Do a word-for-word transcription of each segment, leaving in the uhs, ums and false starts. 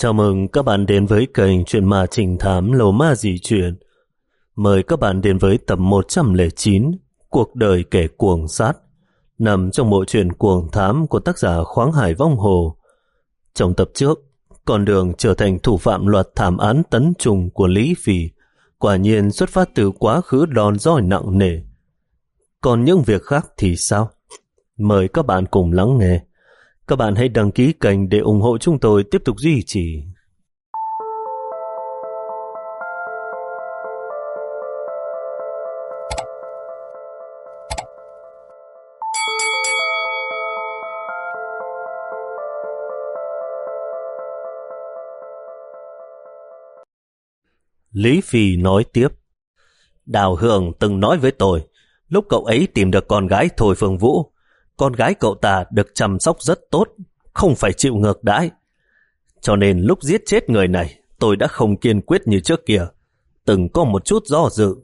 Chào mừng các bạn đến với kênh Chuyện Ma Trinh Thám Lầu Ma Dị Chuyện. Mời các bạn đến với tập một trăm lẻ chín Cuộc đời kẻ cuồng sát, nằm trong bộ truyện cuồng thám của tác giả Khoáng Hải Vong Hồ. Trong tập trước, con đường trở thành thủ phạm loạt thảm án tấn trùng của Lý Phỉ quả nhiên xuất phát từ quá khứ đòn roi nặng nề. Còn những việc khác thì sao? Mời các bạn cùng lắng nghe. Các bạn hãy đăng ký kênh để ủng hộ chúng tôi tiếp tục duy trì. Lý Phi nói tiếp: Đào Hương từng nói với tôi, lúc cậu ấy tìm được con gái Thôi Phương Vũ, con gái cậu ta được chăm sóc rất tốt, không phải chịu ngược đãi. Cho nên lúc giết chết người này, tôi đã không kiên quyết như trước kia, từng có một chút do dự.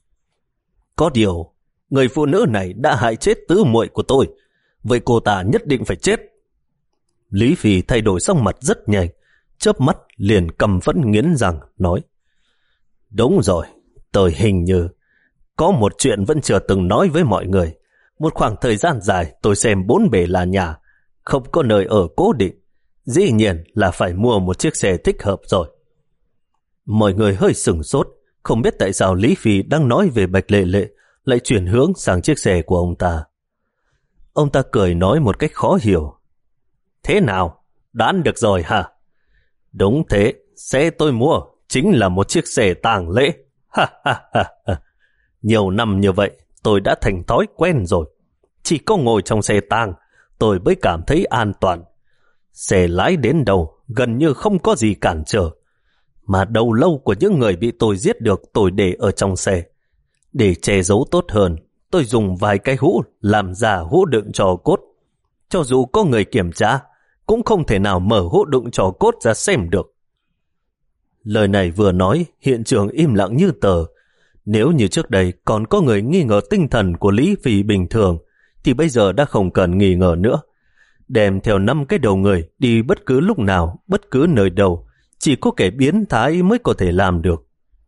Có điều, người phụ nữ này đã hại chết tứ muội của tôi, vậy cô ta nhất định phải chết. Lý Phi thay đổi sắc mặt rất nhanh, chớp mắt liền cầm phẫn nghiến răng nói: Đúng rồi, tôi hình như có một chuyện vẫn chưa từng nói với mọi người. Một khoảng thời gian dài tôi xem bốn bề là nhà, không có nơi ở cố định, dĩ nhiên là phải mua một chiếc xe thích hợp rồi. Mọi người hơi sửng sốt, không biết tại sao Lý Phi đang nói về Bạch Lệ Lệ lại chuyển hướng sang chiếc xe của ông ta. Ông ta cười nói một cách khó hiểu: Thế nào, đoán được rồi hả? Đúng thế, xe tôi mua chính là một chiếc xe tang lễ. Ha ha ha ha. Nhiều năm như vậy, tôi đã thành thói quen rồi. Chỉ có ngồi trong xe tang, tôi mới cảm thấy an toàn. Xe lái đến đâu, gần như không có gì cản trở. Mà đầu lâu của những người bị tôi giết được tôi để ở trong xe. Để che giấu tốt hơn, tôi dùng vài cái hũ làm giả hũ đựng tro cốt. Cho dù có người kiểm tra, cũng không thể nào mở hũ đựng tro cốt ra xem được. Lời này vừa nói, hiện trường im lặng như tờ. Nếu như trước đây còn có người nghi ngờ tinh thần của Lý Phi bình thường, thì bây giờ đã không cần nghi ngờ nữa. Đem theo năm cái đầu người đi bất cứ lúc nào, bất cứ nơi đâu, chỉ có kẻ biến thái mới có thể làm được.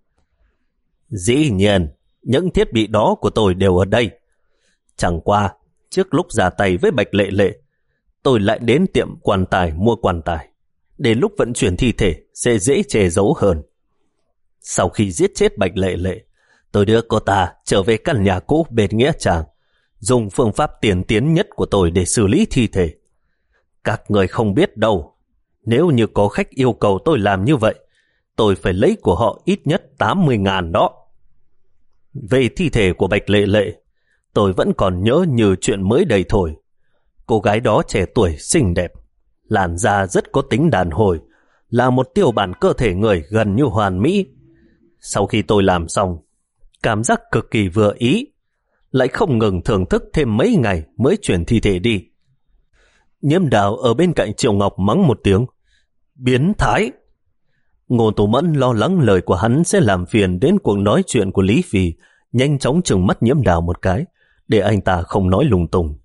Dĩ nhiên, những thiết bị đó của tôi đều ở đây. Chẳng qua, trước lúc ra tay với Bạch Lệ Lệ, tôi lại đến tiệm quan tài mua quan tài. Đến lúc vận chuyển thi thể sẽ dễ che giấu hơn. Sau khi giết chết Bạch Lệ Lệ, tôi đưa cô ta trở về căn nhà cũ bên Nghĩa Trang, dùng phương pháp tiên tiến nhất của tôi để xử lý thi thể. Các người không biết đâu, nếu như có khách yêu cầu tôi làm như vậy, tôi phải lấy của họ ít nhất tám mươi ngàn đó. Về thi thể của Bạch Lệ Lệ, tôi vẫn còn nhớ như chuyện mới đây thôi. Cô gái đó trẻ tuổi, xinh đẹp, làn da rất có tính đàn hồi, là một tiêu bản cơ thể người gần như hoàn mỹ. Sau khi tôi làm xong, cảm giác cực kỳ vừa ý, lại không ngừng thưởng thức thêm mấy ngày mới chuyển thi thể đi. Nhiễm Đào ở bên cạnh Triệu Ngọc mắng một tiếng: Biến thái! Ngô Tú Mẫn lo lắng lời của hắn sẽ làm phiền đến cuộc nói chuyện của Lý Phi, nhanh chóng trừng mắt Nhiễm Đào một cái, để anh ta không nói lung tung.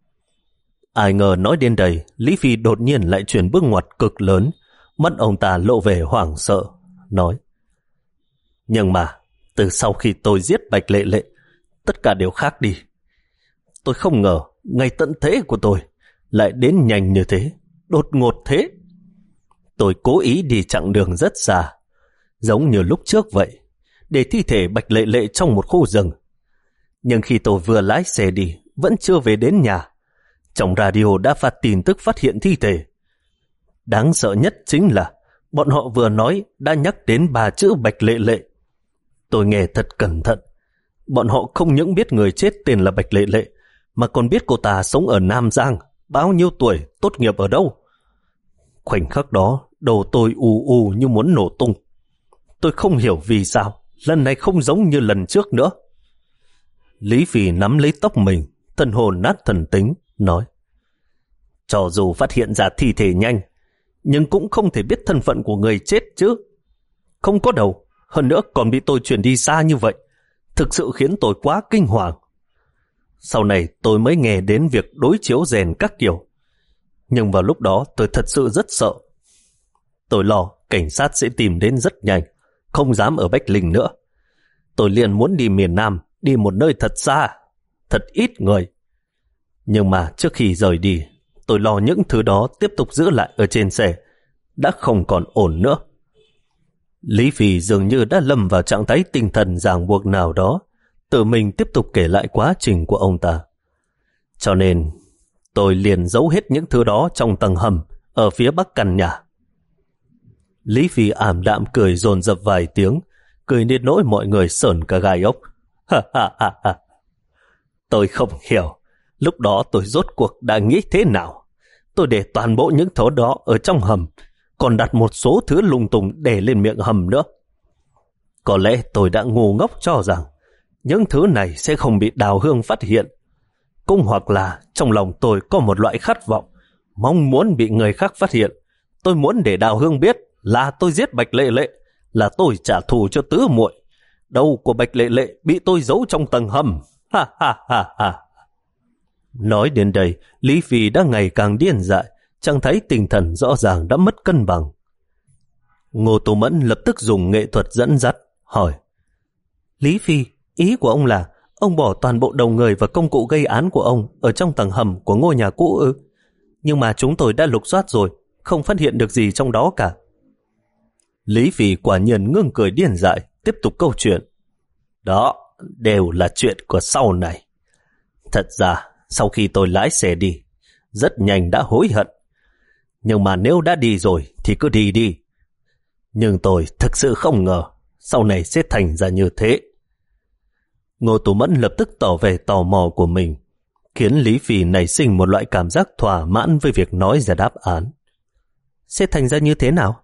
Ai ngờ nói đến đây, Lý Phi đột nhiên lại chuyển bước ngoặt cực lớn, mắt ông ta lộ vẻ hoảng sợ, nói: Nhưng mà, từ sau khi tôi giết Bạch Lệ Lệ, tất cả đều khác đi. Tôi không ngờ, ngày tận thế của tôi lại đến nhanh như thế, đột ngột thế. Tôi cố ý đi chặng đường rất xa, giống như lúc trước vậy, để thi thể Bạch Lệ Lệ trong một khu rừng. Nhưng khi tôi vừa lái xe đi, vẫn chưa về đến nhà, trong radio đã phát tin tức phát hiện thi thể. Đáng sợ nhất chính là bọn họ vừa nói đã nhắc đến ba chữ Bạch Lệ Lệ. Tôi nghe thật cẩn thận. Bọn họ không những biết người chết tên là Bạch Lệ Lệ, mà còn biết cô ta sống ở Nam Giang, bao nhiêu tuổi, tốt nghiệp ở đâu. Khoảnh khắc đó, đầu tôi ù ù như muốn nổ tung. Tôi không hiểu vì sao lần này không giống như lần trước nữa. Lý Phi nắm lấy tóc mình, thần hồn nát thần tính, nói: Cho dù phát hiện ra thi thể nhanh, nhưng cũng không thể biết thân phận của người chết chứ. Không có đầu, hơn nữa còn bị tôi chuyển đi xa như vậy, thực sự khiến tôi quá kinh hoàng. Sau này tôi mới nghe đến việc đối chiếu rèn các kiểu, nhưng vào lúc đó tôi thật sự rất sợ. Tôi lo cảnh sát sẽ tìm đến rất nhanh, không dám ở Bách Linh nữa. Tôi liền muốn đi miền Nam, đi một nơi thật xa, thật ít người. Nhưng mà trước khi rời đi, tôi lo những thứ đó tiếp tục giữ lại ở trên xe đã không còn ổn nữa. Lý Phi dường như đã lâm vào trạng thái tinh thần ràng buộc nào đó, tự mình tiếp tục kể lại quá trình của ông ta. Cho nên tôi liền giấu hết những thứ đó trong tầng hầm ở phía bắc căn nhà. Lý Phi ảm đạm cười dồn dập vài tiếng, cười đến nỗi mọi người sởn cả gai ốc. Ha ha ha ha. Tôi không hiểu, lúc đó tôi rốt cuộc đã nghĩ thế nào. Tôi để toàn bộ những thứ đó ở trong hầm, còn đặt một số thứ lung tung để lên miệng hầm nữa. Có lẽ tôi đã ngu ngốc cho rằng những thứ này sẽ không bị Đào Hương phát hiện. Cũng hoặc là trong lòng tôi có một loại khát vọng, mong muốn bị người khác phát hiện. Tôi muốn để Đào Hương biết là tôi giết Bạch Lệ Lệ, là tôi trả thù cho tứ muội. Đầu của Bạch Lệ Lệ bị tôi giấu trong tầng hầm. Ha ha ha ha. Nói đến đây, Lý Phi đã ngày càng điên dại, chẳng thấy tinh thần rõ ràng đã mất cân bằng. Ngô Tú Mẫn lập tức dùng nghệ thuật dẫn dắt, hỏi: Lý Phi, ý của ông là ông bỏ toàn bộ đầu người và công cụ gây án của ông ở trong tầng hầm của ngôi nhà cũ ư? Nhưng mà chúng tôi đã lục soát rồi, không phát hiện được gì trong đó cả. Lý Phi quả nhiên ngưng cười điên dại, tiếp tục câu chuyện. Đó đều là chuyện của sau này. Thật ra, sau khi tôi lái xe đi, rất nhanh đã hối hận. Nhưng mà nếu đã đi rồi thì cứ đi đi. Nhưng tôi thực sự không ngờ sau này sẽ thành ra như thế. Ngô Tú Mẫn lập tức tỏ vẻ tò mò của mình, khiến Lý Phi nảy sinh một loại cảm giác thỏa mãn với việc nói ra đáp án. Sẽ thành ra như thế nào?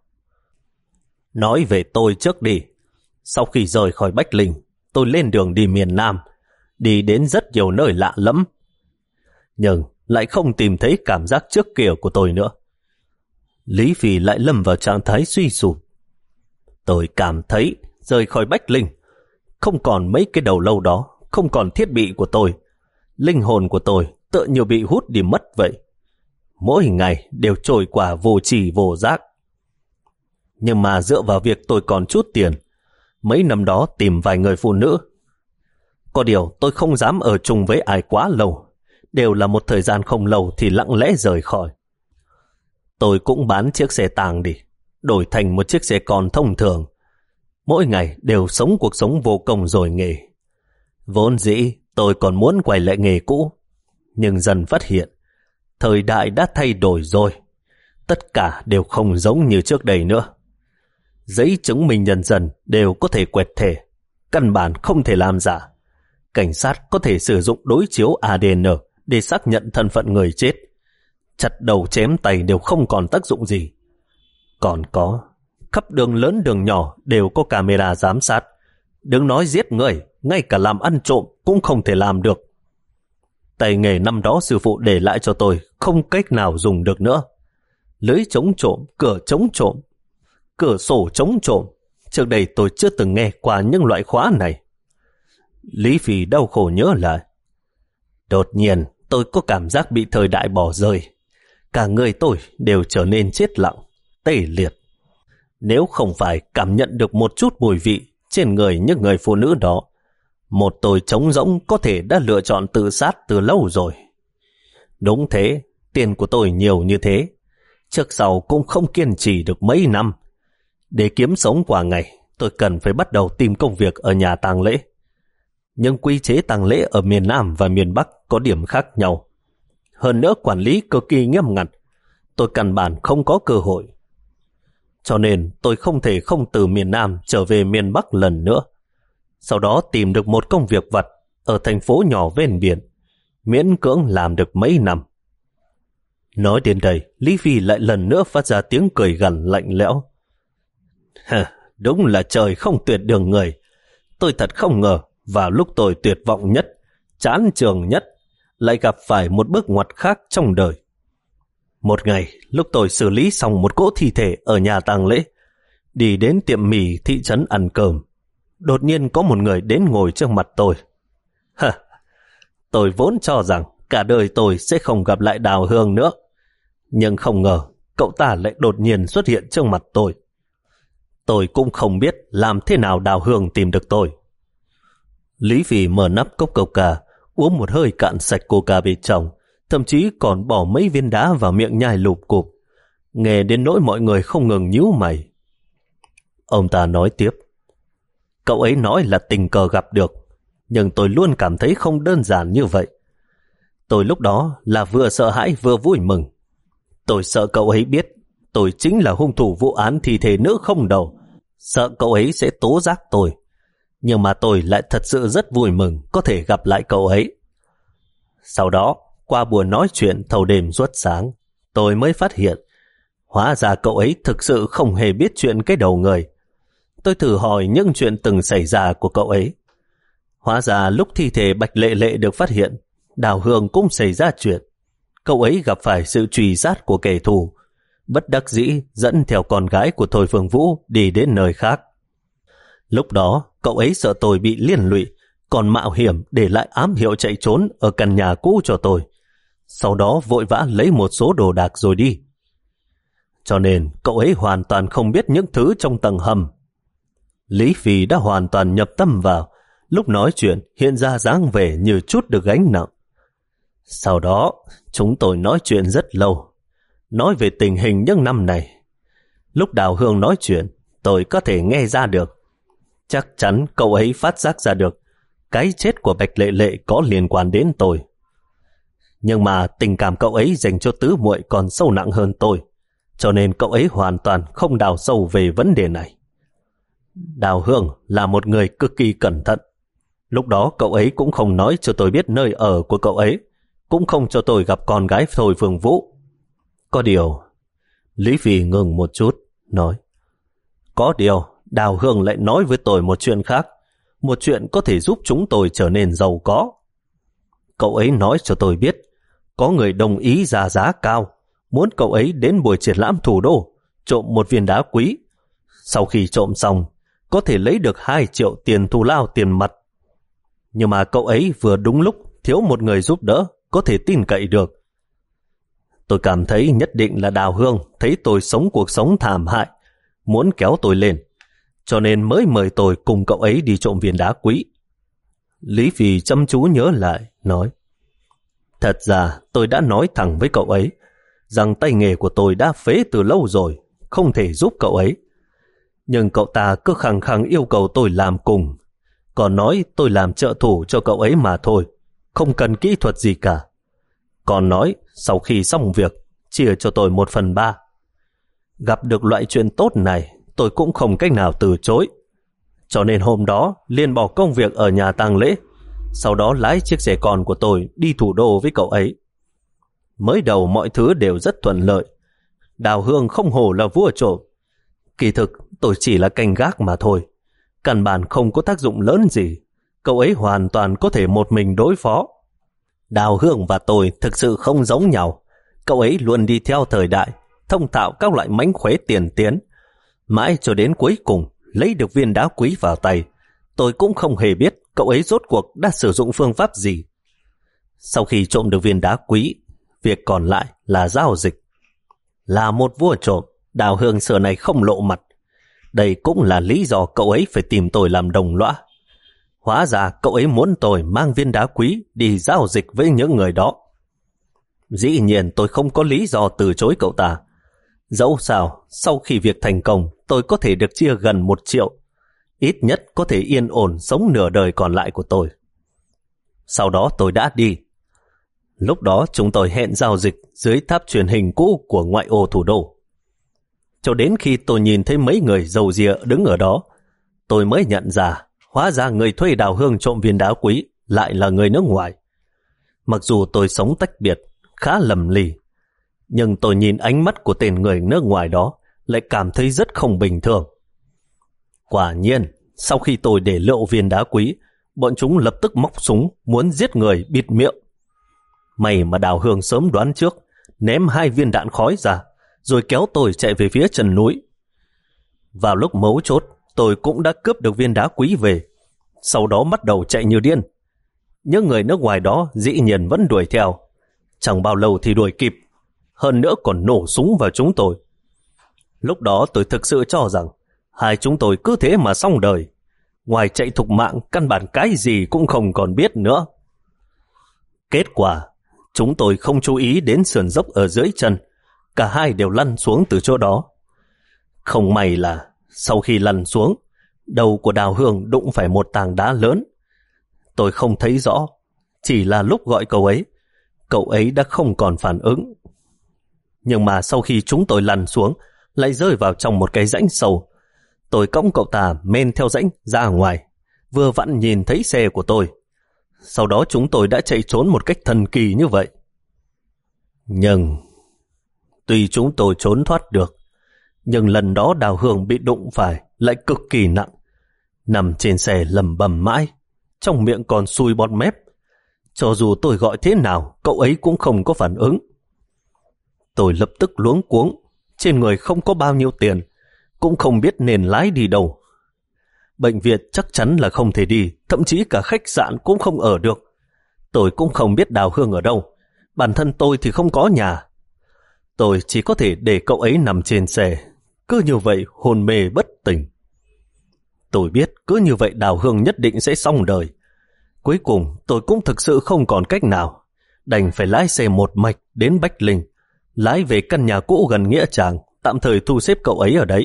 Nói về tôi trước đi. Sau khi rời khỏi Bách Linh, tôi lên đường đi miền Nam, đi đến rất nhiều nơi lạ lẫm, nhưng lại không tìm thấy cảm giác trước kia của tôi nữa. Lý Phi lại lâm vào trạng thái suy sụp. Tôi cảm thấy rời khỏi Bách Linh, không còn mấy cái đầu lâu đó, không còn thiết bị của tôi. Linh hồn của tôi tựa như bị hút đi mất vậy. Mỗi ngày đều trôi qua vô tri vô giác. Nhưng mà dựa vào việc tôi còn chút tiền, mấy năm đó tìm vài người phụ nữ. Có điều tôi không dám ở chung với ai quá lâu, đều là một thời gian không lâu thì lặng lẽ rời khỏi. Tôi cũng bán chiếc xe tàng đi, đổi thành một chiếc xe con thông thường. Mỗi ngày đều sống cuộc sống vô công rồi nghề. Vốn dĩ tôi còn muốn quay lại nghề cũ, nhưng dần phát hiện thời đại đã thay đổi rồi. Tất cả đều không giống như trước đây nữa. Giấy chứng minh nhân dân đều có thể quẹt thẻ, căn bản không thể làm giả. Cảnh sát có thể sử dụng đối chiếu a đê en để xác nhận thân phận người chết. Chặt đầu chém tay đều không còn tác dụng gì. Còn có, khắp đường lớn đường nhỏ đều có camera giám sát. Đừng nói giết người, ngay cả làm ăn trộm cũng không thể làm được. Tay nghề năm đó sư phụ để lại cho tôi không cách nào dùng được nữa. Lưới chống trộm, cửa chống trộm, cửa sổ chống trộm, trước đây tôi chưa từng nghe qua những loại khóa này. Lý Phi đau khổ nhớ lại. Đột nhiên tôi có cảm giác bị thời đại bỏ rơi. Cả người tôi đều trở nên chết lặng, tê liệt. Nếu không phải cảm nhận được một chút mùi vị trên người những người phụ nữ đó, một tôi trống rỗng có thể đã lựa chọn tự sát từ lâu rồi. Đúng thế, tiền của tôi nhiều như thế, trước sau cũng không kiên trì được mấy năm. Để kiếm sống qua ngày, tôi cần phải bắt đầu tìm công việc ở nhà tang lễ. Nhưng quy chế tang lễ ở miền Nam và miền Bắc có điểm khác nhau. Hơn nữa quản lý cực kỳ nghiêm ngặt, tôi căn bản không có cơ hội. Cho nên tôi không thể không từ miền Nam trở về miền Bắc lần nữa. Sau đó tìm được một công việc vặt ở thành phố nhỏ ven biển, miễn cưỡng làm được mấy năm. Nói đến đây, Lý Phi lại lần nữa phát ra tiếng cười gằn lạnh lẽo. Đúng là trời không tuyệt đường người. Tôi thật không ngờ vào lúc tôi tuyệt vọng nhất, chán trường nhất, lại gặp phải một bước ngoặt khác trong đời. Một ngày, lúc tôi xử lý xong một cỗ thi thể ở nhà tang lễ, đi đến tiệm mì thị trấn ăn cơm, đột nhiên có một người đến ngồi trước mặt tôi. Hả, tôi vốn cho rằng cả đời tôi sẽ không gặp lại Đào Hương nữa, nhưng không ngờ cậu ta lại đột nhiên xuất hiện trước mặt tôi. Tôi cũng không biết làm thế nào Đào Hương tìm được tôi. Lý Phi mở nắp cốc coca, uống một hơi cạn sạch coca bên trong, thậm chí còn bỏ mấy viên đá vào miệng nhai lụp cụp, nghe đến nỗi mọi người không ngừng nhíu mày. Ông ta nói tiếp, cậu ấy nói là tình cờ gặp được, nhưng tôi luôn cảm thấy không đơn giản như vậy. Tôi lúc đó là vừa sợ hãi vừa vui mừng. Tôi sợ cậu ấy biết tôi chính là hung thủ vụ án thi thể nữ không đầu, sợ cậu ấy sẽ tố giác tôi. Nhưng mà tôi lại thật sự rất vui mừng có thể gặp lại cậu ấy. Sau đó, qua buổi nói chuyện thâu đêm suốt sáng, tôi mới phát hiện hóa ra cậu ấy thực sự không hề biết chuyện cái đầu người. Tôi thử hỏi những chuyện từng xảy ra của cậu ấy. Hóa ra lúc thi thể Bạch Lệ Lệ được phát hiện, Đào Hương cũng xảy ra chuyện. Cậu ấy gặp phải sự truy sát của kẻ thù, bất đắc dĩ dẫn theo con gái của Thôi Phương Vũ đi đến nơi khác. Lúc đó, cậu ấy sợ tôi bị liên lụy, còn mạo hiểm để lại ám hiệu chạy trốn ở căn nhà cũ cho tôi. Sau đó vội vã lấy một số đồ đạc rồi đi. Cho nên cậu ấy hoàn toàn không biết những thứ trong tầng hầm. Lý Phi đã hoàn toàn nhập tâm vào, lúc nói chuyện hiện ra dáng vẻ như chút được gánh nặng. Sau đó, chúng tôi nói chuyện rất lâu, nói về tình hình những năm này. Lúc Đào Hương nói chuyện, tôi có thể nghe ra được. Chắc chắn cậu ấy phát giác ra được cái chết của Bạch Lệ Lệ có liên quan đến tôi. Nhưng mà tình cảm cậu ấy dành cho tứ muội còn sâu nặng hơn tôi, cho nên cậu ấy hoàn toàn không đào sâu về vấn đề này. Đào Hương là một người cực kỳ cẩn thận. Lúc đó cậu ấy cũng không nói cho tôi biết nơi ở của cậu ấy, cũng không cho tôi gặp con gái Thôi Phương Vũ. Có điều, Lý Phi ngừng một chút, nói, có điều, Đào Hương lại nói với tôi một chuyện khác, một chuyện có thể giúp chúng tôi trở nên giàu có. Cậu ấy nói cho tôi biết, có người đồng ý ra giá cao, muốn cậu ấy đến buổi triển lãm thủ đô, trộm một viên đá quý. Sau khi trộm xong, có thể lấy được hai triệu tiền thù lao tiền mặt. Nhưng mà cậu ấy vừa đúng lúc thiếu một người giúp đỡ, có thể tin cậy được. Tôi cảm thấy nhất định là Đào Hương thấy tôi sống cuộc sống thảm hại, muốn kéo tôi lên, cho nên mới mời tôi cùng cậu ấy đi trộm viên đá quý. Lý Phi chăm chú nhớ lại, nói, thật ra tôi đã nói thẳng với cậu ấy rằng tay nghề của tôi đã phế từ lâu rồi, không thể giúp cậu ấy. Nhưng cậu ta cứ khăng khăng yêu cầu tôi làm cùng, còn nói tôi làm trợ thủ cho cậu ấy mà thôi, không cần kỹ thuật gì cả. Còn nói sau khi xong việc, chia cho tôi một phần ba. Gặp được loại chuyện tốt này, tôi cũng không cách nào từ chối. Cho nên hôm đó liền bỏ công việc ở nhà tang lễ, sau đó lái chiếc xe con của tôi đi thủ đô với cậu ấy. Mới đầu mọi thứ đều rất thuận lợi. Đào Hương không hổ là vua trộm. Kỳ thực tôi chỉ là canh gác mà thôi, căn bản không có tác dụng lớn gì. Cậu ấy hoàn toàn có thể một mình đối phó. Đào Hương và tôi thực sự không giống nhau. Cậu ấy luôn đi theo thời đại, thông thạo các loại mánh khóe tiền tiến. Mãi cho đến cuối cùng lấy được viên đá quý vào tay, tôi cũng không hề biết cậu ấy rốt cuộc đã sử dụng phương pháp gì. Sau khi trộm được viên đá quý, việc còn lại là giao dịch. Là một vua trộm, Đào Hương xưa này không lộ mặt. Đây cũng là lý do cậu ấy phải tìm tôi làm đồng lõa. Hóa ra cậu ấy muốn tôi mang viên đá quý đi giao dịch với những người đó. Dĩ nhiên tôi không có lý do từ chối cậu ta. Dẫu sao, sau khi việc thành công, tôi có thể được chia gần một triệu. Ít nhất có thể yên ổn sống nửa đời còn lại của tôi. Sau đó tôi đã đi. Lúc đó chúng tôi hẹn giao dịch dưới tháp truyền hình cũ của ngoại ô thủ đô. Cho đến khi tôi nhìn thấy mấy người râu ria đứng ở đó, tôi mới nhận ra hóa ra người thuê Đào Hương trộm viên đá quý lại là người nước ngoài. Mặc dù tôi sống tách biệt, khá lầm lì, nhưng tôi nhìn ánh mắt của tên người nước ngoài đó lại cảm thấy rất không bình thường. Quả nhiên, sau khi tôi để lộ viên đá quý, bọn chúng lập tức móc súng muốn giết người bịt miệng. May mà Đào Hương sớm đoán trước, ném hai viên đạn khói ra, rồi kéo tôi chạy về phía chân núi. Vào lúc mấu chốt, tôi cũng đã cướp được viên đá quý về, sau đó bắt đầu chạy như điên. Những người nước ngoài đó dĩ nhiên vẫn đuổi theo. Chẳng bao lâu thì đuổi kịp. hơn nữa còn nổ súng vào chúng tôi. Lúc đó tôi thực sự cho rằng hai chúng tôi cứ thế mà xong đời. Ngoài chạy thục mạng, căn bản cái gì cũng không còn biết nữa. Kết quả, chúng tôi không chú ý đến sườn dốc ở dưới chân. Cả hai đều lăn xuống từ chỗ đó. Không may là sau khi lăn xuống, đầu của Đào Hương đụng phải một tảng đá lớn. Tôi không thấy rõ, chỉ là lúc gọi cậu ấy, cậu ấy đã không còn phản ứng. Nhưng mà sau khi chúng tôi lăn xuống, lại rơi vào trong một cái rãnh sâu. Tôi cõng cậu ta men theo rãnh ra ngoài, vừa vặn nhìn thấy xe của tôi. Sau đó chúng tôi đã chạy trốn một cách thần kỳ như vậy. Nhưng tuy chúng tôi trốn thoát được, nhưng lần đó Đào Hương bị đụng phải lại cực kỳ nặng. Nằm trên xe lẩm bẩm mãi, trong miệng còn sùi bọt mép. Cho dù tôi gọi thế nào, cậu ấy cũng không có phản ứng. Tôi lập tức luống cuống, trên người không có bao nhiêu tiền, cũng không biết nên lái đi đâu. Bệnh viện chắc chắn là không thể đi, thậm chí cả khách sạn cũng không ở được. Tôi cũng không biết Đào Hương ở đâu, bản thân tôi thì không có nhà. Tôi chỉ có thể để cậu ấy nằm trên xe, cứ như vậy hôn mê bất tỉnh. Tôi biết cứ như vậy Đào Hương nhất định sẽ xong đời. Cuối cùng tôi cũng thực sự không còn cách nào, đành phải lái xe một mạch đến Bách Linh, lái về căn nhà cũ gần Nghĩa Trang, tạm thời thu xếp cậu ấy ở đấy.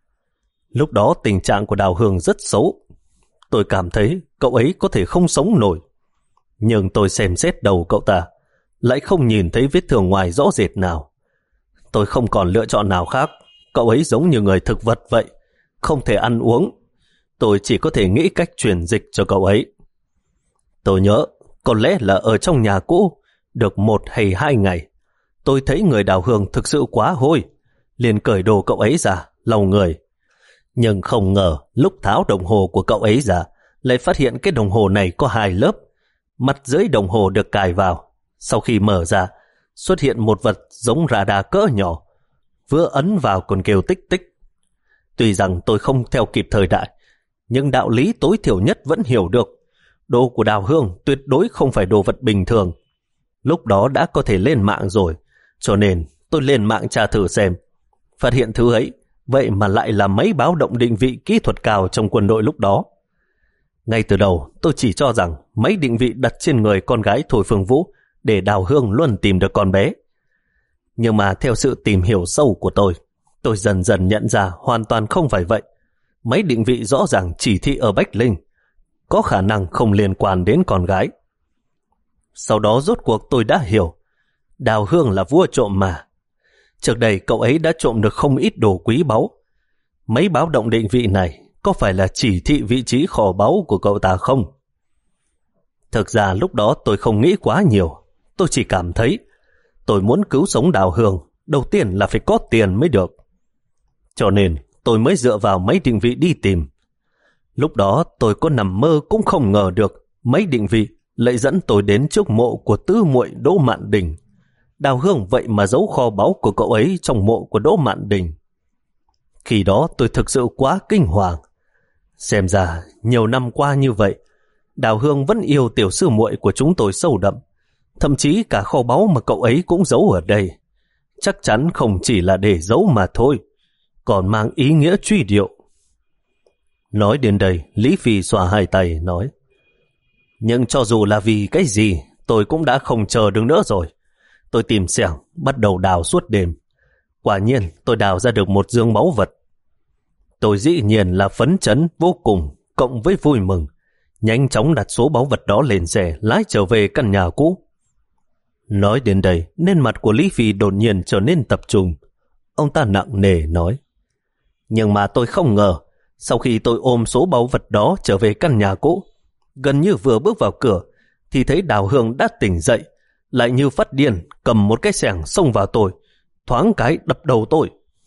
Lúc đó tình trạng của Đào Hương rất xấu. Tôi cảm thấy cậu ấy có thể không sống nổi. Nhưng tôi xem xét đầu cậu ta, lại không nhìn thấy vết thương ngoài rõ rệt nào. Tôi không còn lựa chọn nào khác. Cậu ấy giống như người thực vật vậy, không thể ăn uống. Tôi chỉ có thể nghĩ cách truyền dịch cho cậu ấy. Tôi nhớ, có lẽ là ở trong nhà cũ, được một hay hai ngày, tôi thấy người Đào Hương thực sự quá hôi, liền cởi đồ cậu ấy ra, lau người. Nhưng không ngờ, lúc tháo đồng hồ của cậu ấy ra, lại phát hiện cái đồng hồ này có hai lớp. Mặt dưới đồng hồ được cài vào. Sau khi mở ra, xuất hiện một vật giống radar cỡ nhỏ, vừa ấn vào còn kêu tích tích. Tuy rằng tôi không theo kịp thời đại, nhưng đạo lý tối thiểu nhất vẫn hiểu được. Đồ của Đào Hương tuyệt đối không phải đồ vật bình thường. Lúc đó đã có thể lên mạng rồi, cho nên tôi lên mạng tra thử xem. Phát hiện thứ ấy, vậy mà lại là máy báo động định vị kỹ thuật cao trong quân đội lúc đó. Ngay từ đầu, tôi chỉ cho rằng máy định vị đặt trên người con gái Thôi Phương Vũ để Đào Hương luôn tìm được con bé. Nhưng mà theo sự tìm hiểu sâu của tôi, tôi dần dần nhận ra hoàn toàn không phải vậy. Máy định vị rõ ràng chỉ thị ở Bách Linh, có khả năng không liên quan đến con gái. Sau đó rốt cuộc tôi đã hiểu, Đào Hương là vua trộm mà. Trước đây cậu ấy đã trộm được không ít đồ quý báu. Mấy báo động định vị này có phải là chỉ thị vị trí kho báu của cậu ta không? Thực ra lúc đó tôi không nghĩ quá nhiều. Tôi chỉ cảm thấy tôi muốn cứu sống Đào Hương, đầu tiên là phải có tiền mới được. Cho nên tôi mới dựa vào máy định vị đi tìm. Lúc đó tôi có nằm mơ cũng không ngờ được máy định vị lại dẫn tôi đến trước mộ của tứ muội Đỗ Mạn Đình. Đào Hương vậy mà giấu kho báu của cậu ấy trong mộ của Đỗ Mạn Đình. Khi đó tôi thực sự quá kinh hoàng. Xem ra nhiều năm qua như vậy, Đào Hương vẫn yêu tiểu sư muội của chúng tôi sâu đậm. Thậm chí cả kho báu mà cậu ấy cũng giấu ở đây, chắc chắn không chỉ là để giấu mà thôi, còn mang ý nghĩa truy điệu. Nói đến đây, Lý Phi xòa hai tay nói: nhưng cho dù là vì cái gì, tôi cũng đã không chờ được nữa rồi. Tôi tìm xẻng, bắt đầu đào suốt đêm. Quả nhiên tôi đào ra được một dương báu vật. Tôi dĩ nhiên là phấn chấn vô cùng, cộng với vui mừng, nhanh chóng đặt số báu vật đó lên xe, lái trở về căn nhà cũ. Nói đến đây, nên mặt của Lý Phi đột nhiên trở nên tập trung. Ông ta nặng nề nói: nhưng mà tôi không ngờ, sau khi tôi ôm số báu vật đó trở về căn nhà cũ, gần như vừa bước vào cửa thì thấy Đào Hương đã tỉnh dậy, lại như phát điên cầm một cái xẻng xông vào tôi, thoáng cái đập đầu tôi.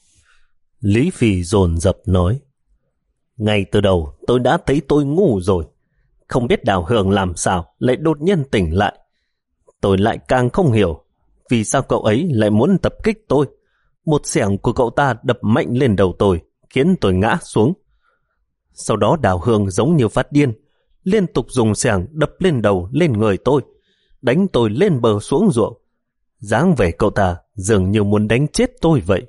Lý Phi dồn dập nói: ngay từ đầu tôi đã thấy tôi ngu rồi, không biết Đào Hương làm sao lại đột nhiên tỉnh lại. Tôi lại càng không hiểu vì sao cậu ấy lại muốn tập kích tôi. Một xẻng của cậu ta đập mạnh lên đầu tôi, khiến tôi ngã xuống. Sau đó Đào Hương giống như phát điên, liên tục dùng xẻng đập lên đầu lên người tôi, đánh tôi lên bờ xuống ruộng. Dáng vẻ cậu ta dường như muốn đánh chết tôi vậy.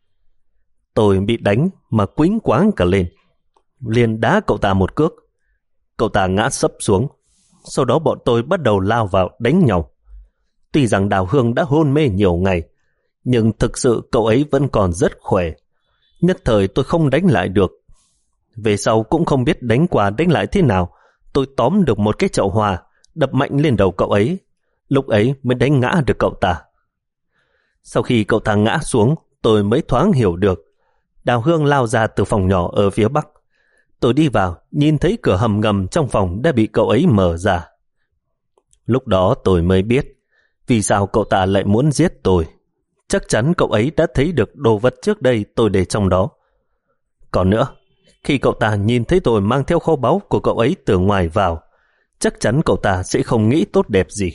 Tôi bị đánh mà quĩnh quáng cả lên, liền đá cậu ta một cước. Cậu ta ngã sấp xuống. Sau đó bọn tôi bắt đầu lao vào đánh nhau. Tuy rằng Đào Hương đã hôn mê nhiều ngày, nhưng thực sự cậu ấy vẫn còn rất khỏe. Nhất thời tôi không đánh lại được. Về sau cũng không biết đánh qua đánh lại thế nào, tôi tóm được một cái chậu hoa, đập mạnh lên đầu cậu ấy. Lúc ấy mới đánh ngã được cậu ta. Sau khi cậu ta ngã xuống, tôi mới thoáng hiểu được. Đào Hương lao ra từ phòng nhỏ ở phía bắc. Tôi đi vào, nhìn thấy cửa hầm ngầm trong phòng đã bị cậu ấy mở ra. Lúc đó tôi mới biết vì sao cậu ta lại muốn giết tôi. Chắc chắn cậu ấy đã thấy được đồ vật trước đây tôi để trong đó. Còn nữa, khi cậu ta nhìn thấy tôi mang theo kho báu của cậu ấy từ ngoài vào, chắc chắn cậu ta sẽ không nghĩ tốt đẹp gì.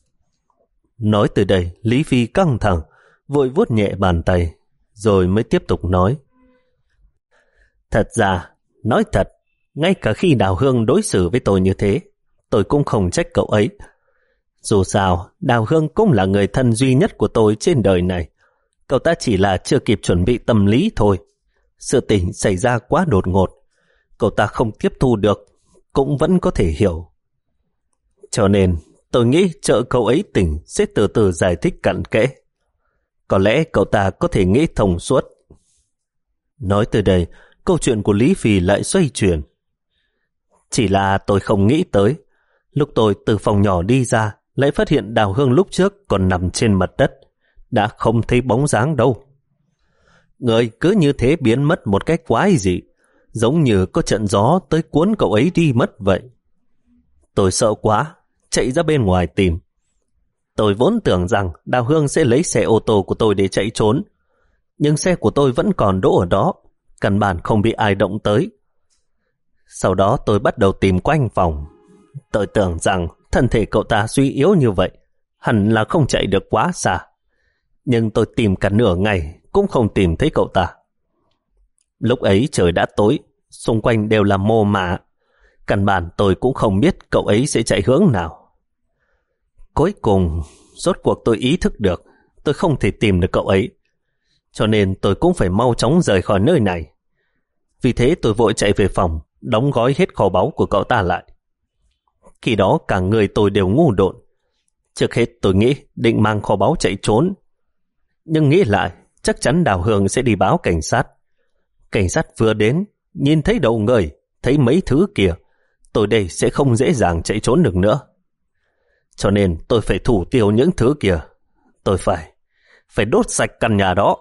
Nói từ đây, Lý Phi căng thẳng, vội vuốt nhẹ bàn tay, rồi mới tiếp tục nói. Thật ra, nói thật, ngay cả khi Đào Hương đối xử với tôi như thế, tôi cũng không trách cậu ấy. Dù sao, Đào Hương cũng là người thân duy nhất của tôi trên đời này. Cậu ta chỉ là chưa kịp chuẩn bị tâm lý thôi. Sự tình xảy ra quá đột ngột, cậu ta không tiếp thu được, cũng vẫn có thể hiểu. Cho nên, tôi nghĩ chờ cậu ấy tỉnh sẽ từ từ giải thích cặn kẽ. Có lẽ cậu ta có thể nghĩ thông suốt. Nói từ đây, câu chuyện của Lý Phi lại xoay chuyển. Chỉ là tôi không nghĩ tới, lúc tôi từ phòng nhỏ đi ra, lại phát hiện Đào Hương lúc trước còn nằm trên mặt đất, đã không thấy bóng dáng đâu. Người cứ như thế biến mất một cách quái dị, giống như có trận gió tới cuốn cậu ấy đi mất vậy. Tôi sợ quá, chạy ra bên ngoài tìm. Tôi vốn tưởng rằng Đào Hương sẽ lấy xe ô tô của tôi để chạy trốn, nhưng xe của tôi vẫn còn đỗ ở đó, căn bản không bị ai động tới. Sau đó tôi bắt đầu tìm quanh phòng. Tôi tưởng rằng thân thể cậu ta suy yếu như vậy, hẳn là không chạy được quá xa. Nhưng tôi tìm cả nửa ngày cũng không tìm thấy cậu ta. Lúc ấy trời đã tối, xung quanh đều là mồ mả. Căn bản tôi cũng không biết cậu ấy sẽ chạy hướng nào. Cuối cùng, rốt cuộc tôi ý thức được tôi không thể tìm được cậu ấy. Cho nên tôi cũng phải mau chóng rời khỏi nơi này. Vì thế tôi vội chạy về phòng, đóng gói hết kho báu của cậu ta lại. Khi đó cả người tôi đều ngu độn. Trước hết tôi nghĩ định mang kho báu chạy trốn. Nhưng nghĩ lại, chắc chắn Đào Hương sẽ đi báo cảnh sát. Cảnh sát vừa đến, nhìn thấy đầu người, thấy mấy thứ kia, tôi đây sẽ không dễ dàng chạy trốn được nữa. Cho nên tôi phải thủ tiêu những thứ kia. Tôi phải, phải đốt sạch căn nhà đó.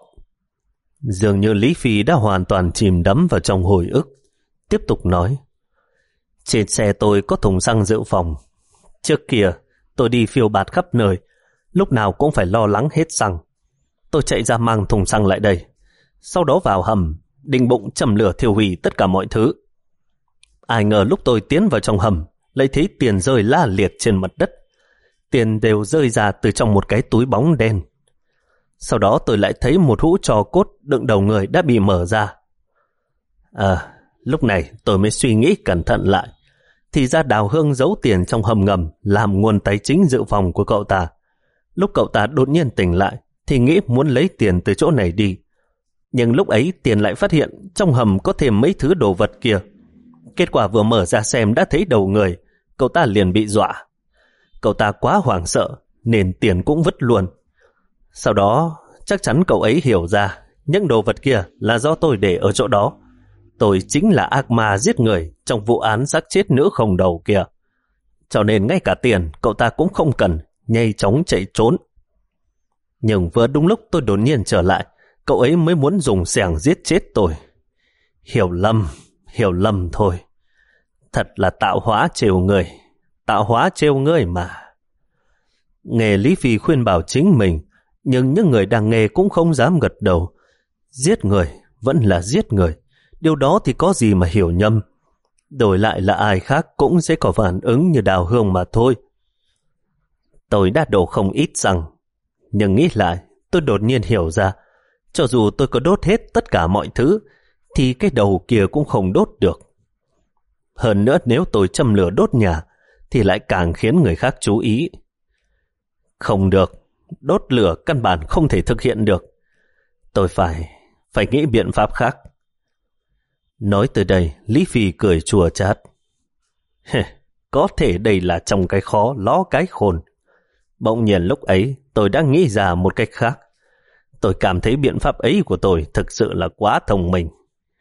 Dường như Lý Phi đã hoàn toàn chìm đắm vào trong hồi ức. Tiếp tục nói. Trên xe tôi có thùng xăng dự phòng. Trước kia tôi đi phiêu bạt khắp nơi, lúc nào cũng phải lo lắng hết xăng. Tôi chạy ra mang thùng xăng lại đây, sau đó vào hầm, định bụng châm lửa thiêu hủy tất cả mọi thứ. Ai ngờ lúc tôi tiến vào trong hầm, lại thấy tiền rơi la liệt trên mặt đất. Tiền đều rơi ra từ trong một cái túi bóng đen. Sau đó tôi lại thấy một hũ tro cốt đựng đầu người đã bị mở ra. À, lúc này tôi mới suy nghĩ cẩn thận lại. Thì ra Đào Hương giấu tiền trong hầm ngầm làm nguồn tài chính dự phòng của cậu ta. Lúc cậu ta đột nhiên tỉnh lại thì nghĩ muốn lấy tiền từ chỗ này đi. Nhưng lúc ấy tiền lại phát hiện trong hầm có thêm mấy thứ đồ vật kia. Kết quả vừa mở ra xem đã thấy đầu người, cậu ta liền bị dọa. Cậu ta quá hoảng sợ nên tiền cũng vứt luôn. Sau đó chắc chắn cậu ấy hiểu ra những đồ vật kia là do tôi để ở chỗ đó. Tôi chính là ác ma giết người trong vụ án xác chết nữ không đầu kia. Cho nên ngay cả tiền cậu ta cũng không cần, nhanh chóng chạy trốn. Nhưng vừa đúng lúc tôi đột nhiên trở lại, cậu ấy mới muốn dùng xẻng giết chết tôi. Hiểu lầm, hiểu lầm thôi. Thật là tạo hóa trêu người, tạo hóa trêu người mà. Nghe Lý Phi khuyên bảo chính mình, nhưng những người đang nghe cũng không dám gật đầu. Giết người vẫn là giết người, điều đó thì có gì mà hiểu nhầm. Đổi lại là ai khác cũng sẽ có phản ứng như Đào Hương mà thôi. Tôi đã đổ không ít xăng, nhưng nghĩ lại tôi đột nhiên hiểu ra, cho dù tôi có đốt hết tất cả mọi thứ thì cái đầu kia cũng không đốt được. Hơn nữa nếu tôi châm lửa đốt nhà thì lại càng khiến người khác chú ý. Không được, đốt lửa căn bản không thể thực hiện được. Tôi phải, phải nghĩ biện pháp khác. Nói tới đây, Lý Phi cười chua chát. Có thể đây là trong cái khó ló cái khôn. Bỗng nhiên lúc ấy tôi đã nghĩ ra một cách khác. Tôi cảm thấy biện pháp ấy của tôi thực sự là quá thông minh.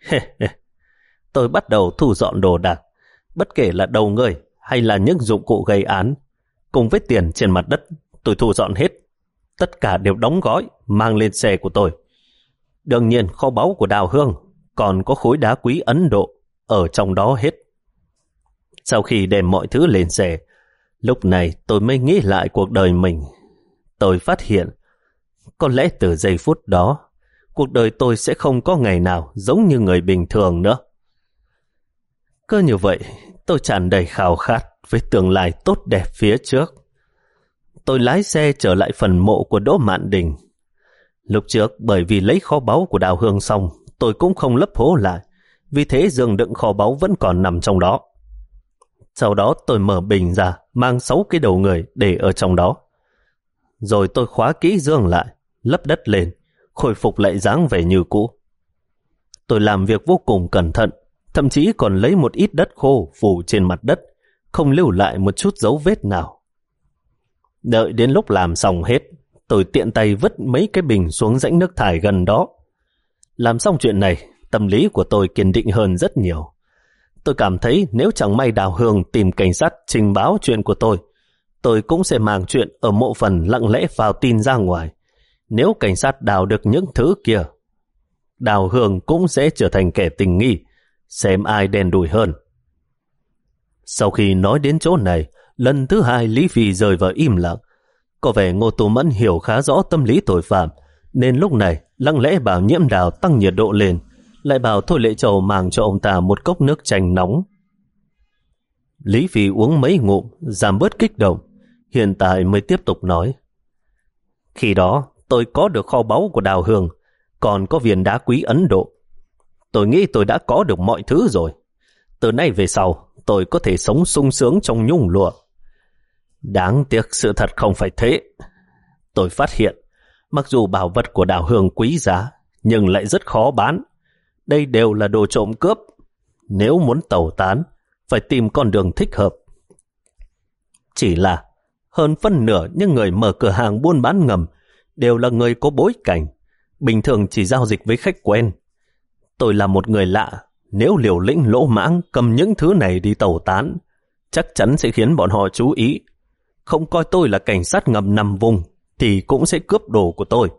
Tôi bắt đầu thu dọn đồ đạc, bất kể là đầu người hay là những dụng cụ gây án. Cùng với tiền trên mặt đất, tôi thu dọn hết. Tất cả đều đóng gói, mang lên xe của tôi. Đương nhiên kho báu của Đào Hương còn có khối đá quý Ấn Độ ở trong đó hết. Sau khi đem mọi thứ lên xe, lúc này tôi mới nghĩ lại cuộc đời mình. Tôi phát hiện, có lẽ từ giây phút đó, cuộc đời tôi sẽ không có ngày nào giống như người bình thường nữa. Cứ như vậy, tôi tràn đầy khao khát với tương lai tốt đẹp phía trước. Tôi lái xe trở lại phần mộ của Đỗ Mạn Đình. Lúc trước bởi vì lấy kho báu của Đào Hương xong, tôi cũng không lấp hố lại, vì thế giường đựng kho báu vẫn còn nằm trong đó. Sau đó tôi mở bình ra, mang sáu cái đầu người để ở trong đó. Rồi tôi khóa kỹ giường lại, lấp đất lên, khôi phục lại dáng vẻ như cũ. Tôi làm việc vô cùng cẩn thận, thậm chí còn lấy một ít đất khô phủ trên mặt đất, không lưu lại một chút dấu vết nào. Đợi đến lúc làm xong hết, tôi tiện tay vứt mấy cái bình xuống rãnh nước thải gần đó. Làm xong chuyện này, tâm lý của tôi kiên định hơn rất nhiều. Tôi cảm thấy nếu chẳng may Đào Hương tìm cảnh sát trình báo chuyện của tôi, tôi cũng sẽ mang chuyện ở mộ phần lặng lẽ vào tin ra ngoài. Nếu cảnh sát đào được những thứ kia, Đào Hương cũng sẽ trở thành kẻ tình nghi, xem ai đen đủi hơn. Sau khi nói đến chỗ này, lần thứ hai Lý Phi rơi vào im lặng. Có vẻ Ngô Tú Mẫn hiểu khá rõ tâm lý tội phạm, nên lúc này lặng lẽ bảo Nhiễm Đào tăng nhiệt độ lên, lại bảo Thôi Lệ Trầu mang cho ông ta một cốc nước chanh nóng. Lý Phi uống mấy ngụm, giảm bớt kích động, hiện tại mới tiếp tục nói. Khi đó, tôi có được kho báu của Đào Hương, còn có viên đá quý Ấn Độ. Tôi nghĩ tôi đã có được mọi thứ rồi. Từ nay về sau, tôi có thể sống sung sướng trong nhung lụa. Đáng tiếc sự thật không phải thế. Tôi phát hiện, mặc dù bảo vật của Đào Hương quý giá, nhưng lại rất khó bán. Đây đều là đồ trộm cướp. Nếu muốn tẩu tán, phải tìm con đường thích hợp. Chỉ là hơn phân nửa những người mở cửa hàng buôn bán ngầm đều là người có bối cảnh, bình thường chỉ giao dịch với khách quen. Tôi là một người lạ, nếu liều lĩnh lỗ mãng cầm những thứ này đi tẩu tán, chắc chắn sẽ khiến bọn họ chú ý. Không coi tôi là cảnh sát ngầm nằm vùng, thì cũng sẽ cướp đồ của tôi.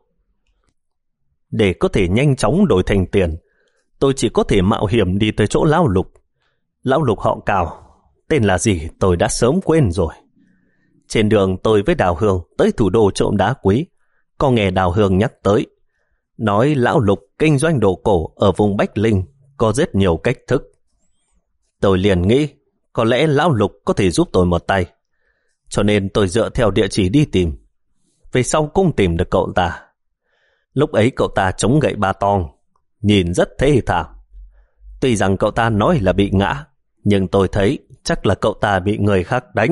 Để có thể nhanh chóng đổi thành tiền, tôi chỉ có thể mạo hiểm đi tới chỗ Lão Lục. Lão Lục họ Cào, tên là gì tôi đã sớm quên rồi. Trên đường tôi với Đào Hương tới thủ đô trộm đá quý, có nghe Đào Hương nhắc tới, nói Lão Lục kinh doanh đồ cổ ở vùng Bách Linh có rất nhiều cách thức. Tôi liền nghĩ có lẽ Lão Lục có thể giúp tôi một tay, cho nên tôi dựa theo địa chỉ đi tìm. Về sau cũng tìm được cậu ta. Lúc ấy cậu ta chống gậy ba tong, nhìn rất thê thảm. Tuy rằng cậu ta nói là bị ngã, nhưng tôi thấy chắc là cậu ta bị người khác đánh.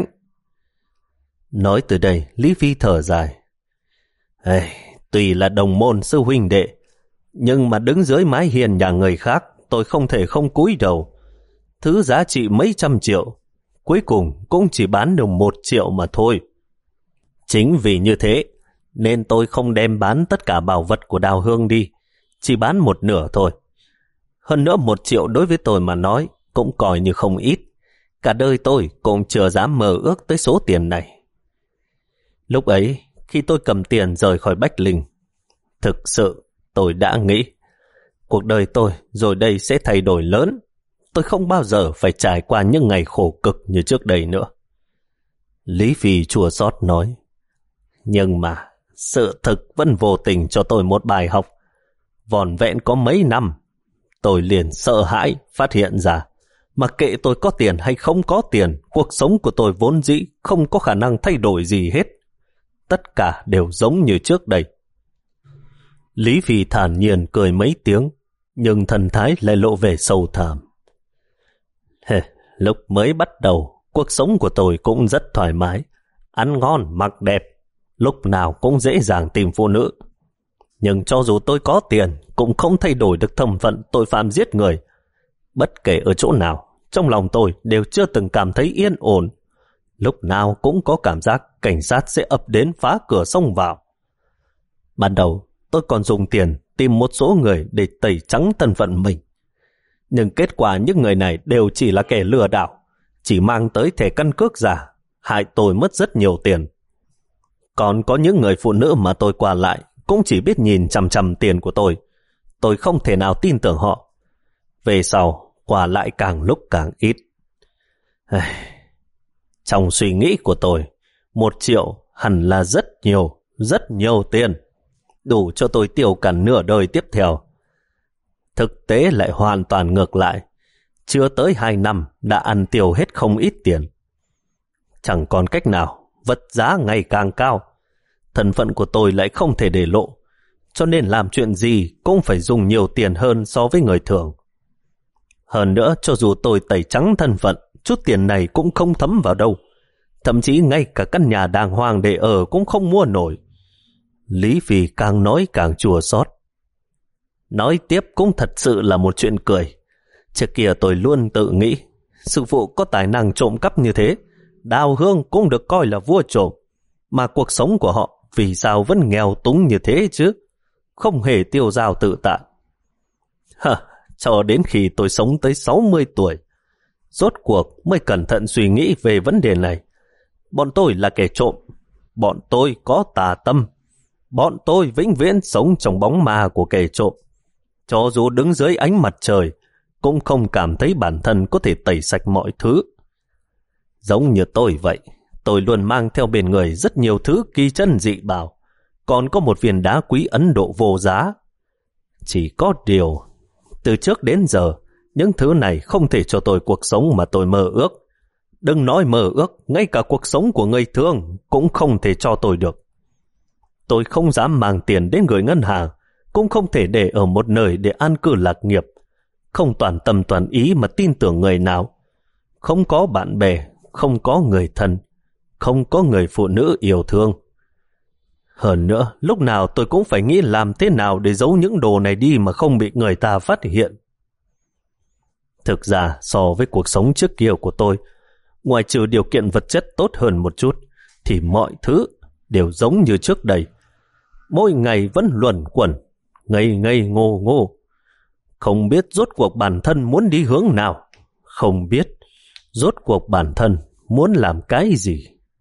Nói từ đây, Lý Phi thở dài. Hey, tuy là đồng môn sư huynh đệ, nhưng mà đứng dưới mái hiên nhà người khác, tôi không thể không cúi đầu. Thứ giá trị mấy trăm triệu, cuối cùng cũng chỉ bán được một triệu mà thôi. Chính vì như thế, nên tôi không đem bán tất cả bảo vật của Đào Hương đi, chỉ bán một nửa thôi. Hơn nữa một triệu đối với tôi mà nói, cũng coi như không ít. Cả đời tôi cũng chưa dám mơ ước tới số tiền này. Lúc ấy, khi tôi cầm tiền rời khỏi Bách Linh, thực sự tôi đã nghĩ, cuộc đời tôi rồi đây sẽ thay đổi lớn. Tôi không bao giờ phải trải qua những ngày khổ cực như trước đây nữa. Lý Phi chua xót nói, nhưng mà sự thực vẫn vô tình cho tôi một bài học. Vỏn vẹn có mấy năm, tôi liền sợ hãi phát hiện ra, mặc kệ tôi có tiền hay không có tiền, cuộc sống của tôi vốn dĩ không có khả năng thay đổi gì hết. Tất cả đều giống như trước đây. Lý Phi thản nhiên cười mấy tiếng, nhưng thần thái lại lộ vẻ sâu thẳm. Hey, lúc mới bắt đầu, cuộc sống của tôi cũng rất thoải mái, ăn ngon, mặc đẹp. lúc nào cũng dễ dàng tìm phụ nữ. Nhưng cho dù tôi có tiền, cũng không thay đổi được thân phận tội phạm giết người. Bất kể ở chỗ nào, trong lòng tôi đều chưa từng cảm thấy yên ổn. Lúc nào cũng có cảm giác cảnh sát sẽ ập đến phá cửa xông vào. Ban đầu, tôi còn dùng tiền tìm một số người để tẩy trắng thân phận mình. Nhưng kết quả những người này đều chỉ là kẻ lừa đảo, chỉ mang tới thẻ căn cước giả, hại tôi mất rất nhiều tiền. Còn có những người phụ nữ mà tôi qua lại cũng chỉ biết nhìn chằm chằm tiền của tôi. Tôi không thể nào tin tưởng họ. Về sau, qua lại càng lúc càng ít. Trong suy nghĩ của tôi, một triệu hẳn là rất nhiều, rất nhiều tiền, đủ cho tôi tiêu cả nửa đời tiếp theo. Thực tế lại hoàn toàn ngược lại. Chưa tới hai năm đã ăn tiêu hết không ít tiền. Chẳng còn cách nào, vật giá ngày càng cao. Thân phận của tôi lại không thể để lộ, cho nên làm chuyện gì cũng phải dùng nhiều tiền hơn so với người thường. Hơn nữa, cho dù tôi tẩy trắng thân phận, chút tiền này cũng không thấm vào đâu. Thậm chí ngay cả căn nhà đàng hoàng để ở cũng không mua nổi. Lý Phi càng nói càng chua xót. Nói tiếp cũng thật sự là một chuyện cười. Trước kia tôi luôn tự nghĩ, sư phụ có tài năng trộm cắp như thế, Đào Hương cũng được coi là vua trộm. Mà cuộc sống của họ vì sao vẫn nghèo túng như thế chứ? Không hề tiêu dao tự tại. Hả, cho đến khi tôi sống tới sáu mươi tuổi, rốt cuộc mới cẩn thận suy nghĩ về vấn đề này. Bọn tôi là kẻ trộm. Bọn tôi có tà tâm. Bọn tôi vĩnh viễn sống trong bóng ma của kẻ trộm. Cho dù đứng dưới ánh mặt trời, cũng không cảm thấy bản thân có thể tẩy sạch mọi thứ. Giống như tôi vậy, tôi luôn mang theo bên người rất nhiều thứ kỳ chân dị bảo, còn có một viên đá quý Ấn Độ vô giá. Chỉ có điều, từ trước đến giờ, những thứ này không thể cho tôi cuộc sống mà tôi mơ ước. Đừng nói mơ ước, ngay cả cuộc sống của người thường cũng không thể cho tôi được. Tôi không dám mang tiền đến gửi ngân hàng, cũng không thể để ở một nơi để an cư lạc nghiệp, không toàn tâm toàn ý mà tin tưởng người nào. Không có bạn bè, không có người thân, không có người phụ nữ yêu thương. Hơn nữa, lúc nào tôi cũng phải nghĩ làm thế nào để giấu những đồ này đi mà không bị người ta phát hiện. Thực ra, so với cuộc sống trước kia của tôi, ngoài trừ điều kiện vật chất tốt hơn một chút, thì mọi thứ đều giống như trước đây. Mỗi ngày vẫn luẩn quẩn, ngây ngây ngô ngô. Không biết rốt cuộc bản thân muốn đi hướng nào. Không biết rốt cuộc bản thân muốn làm cái gì.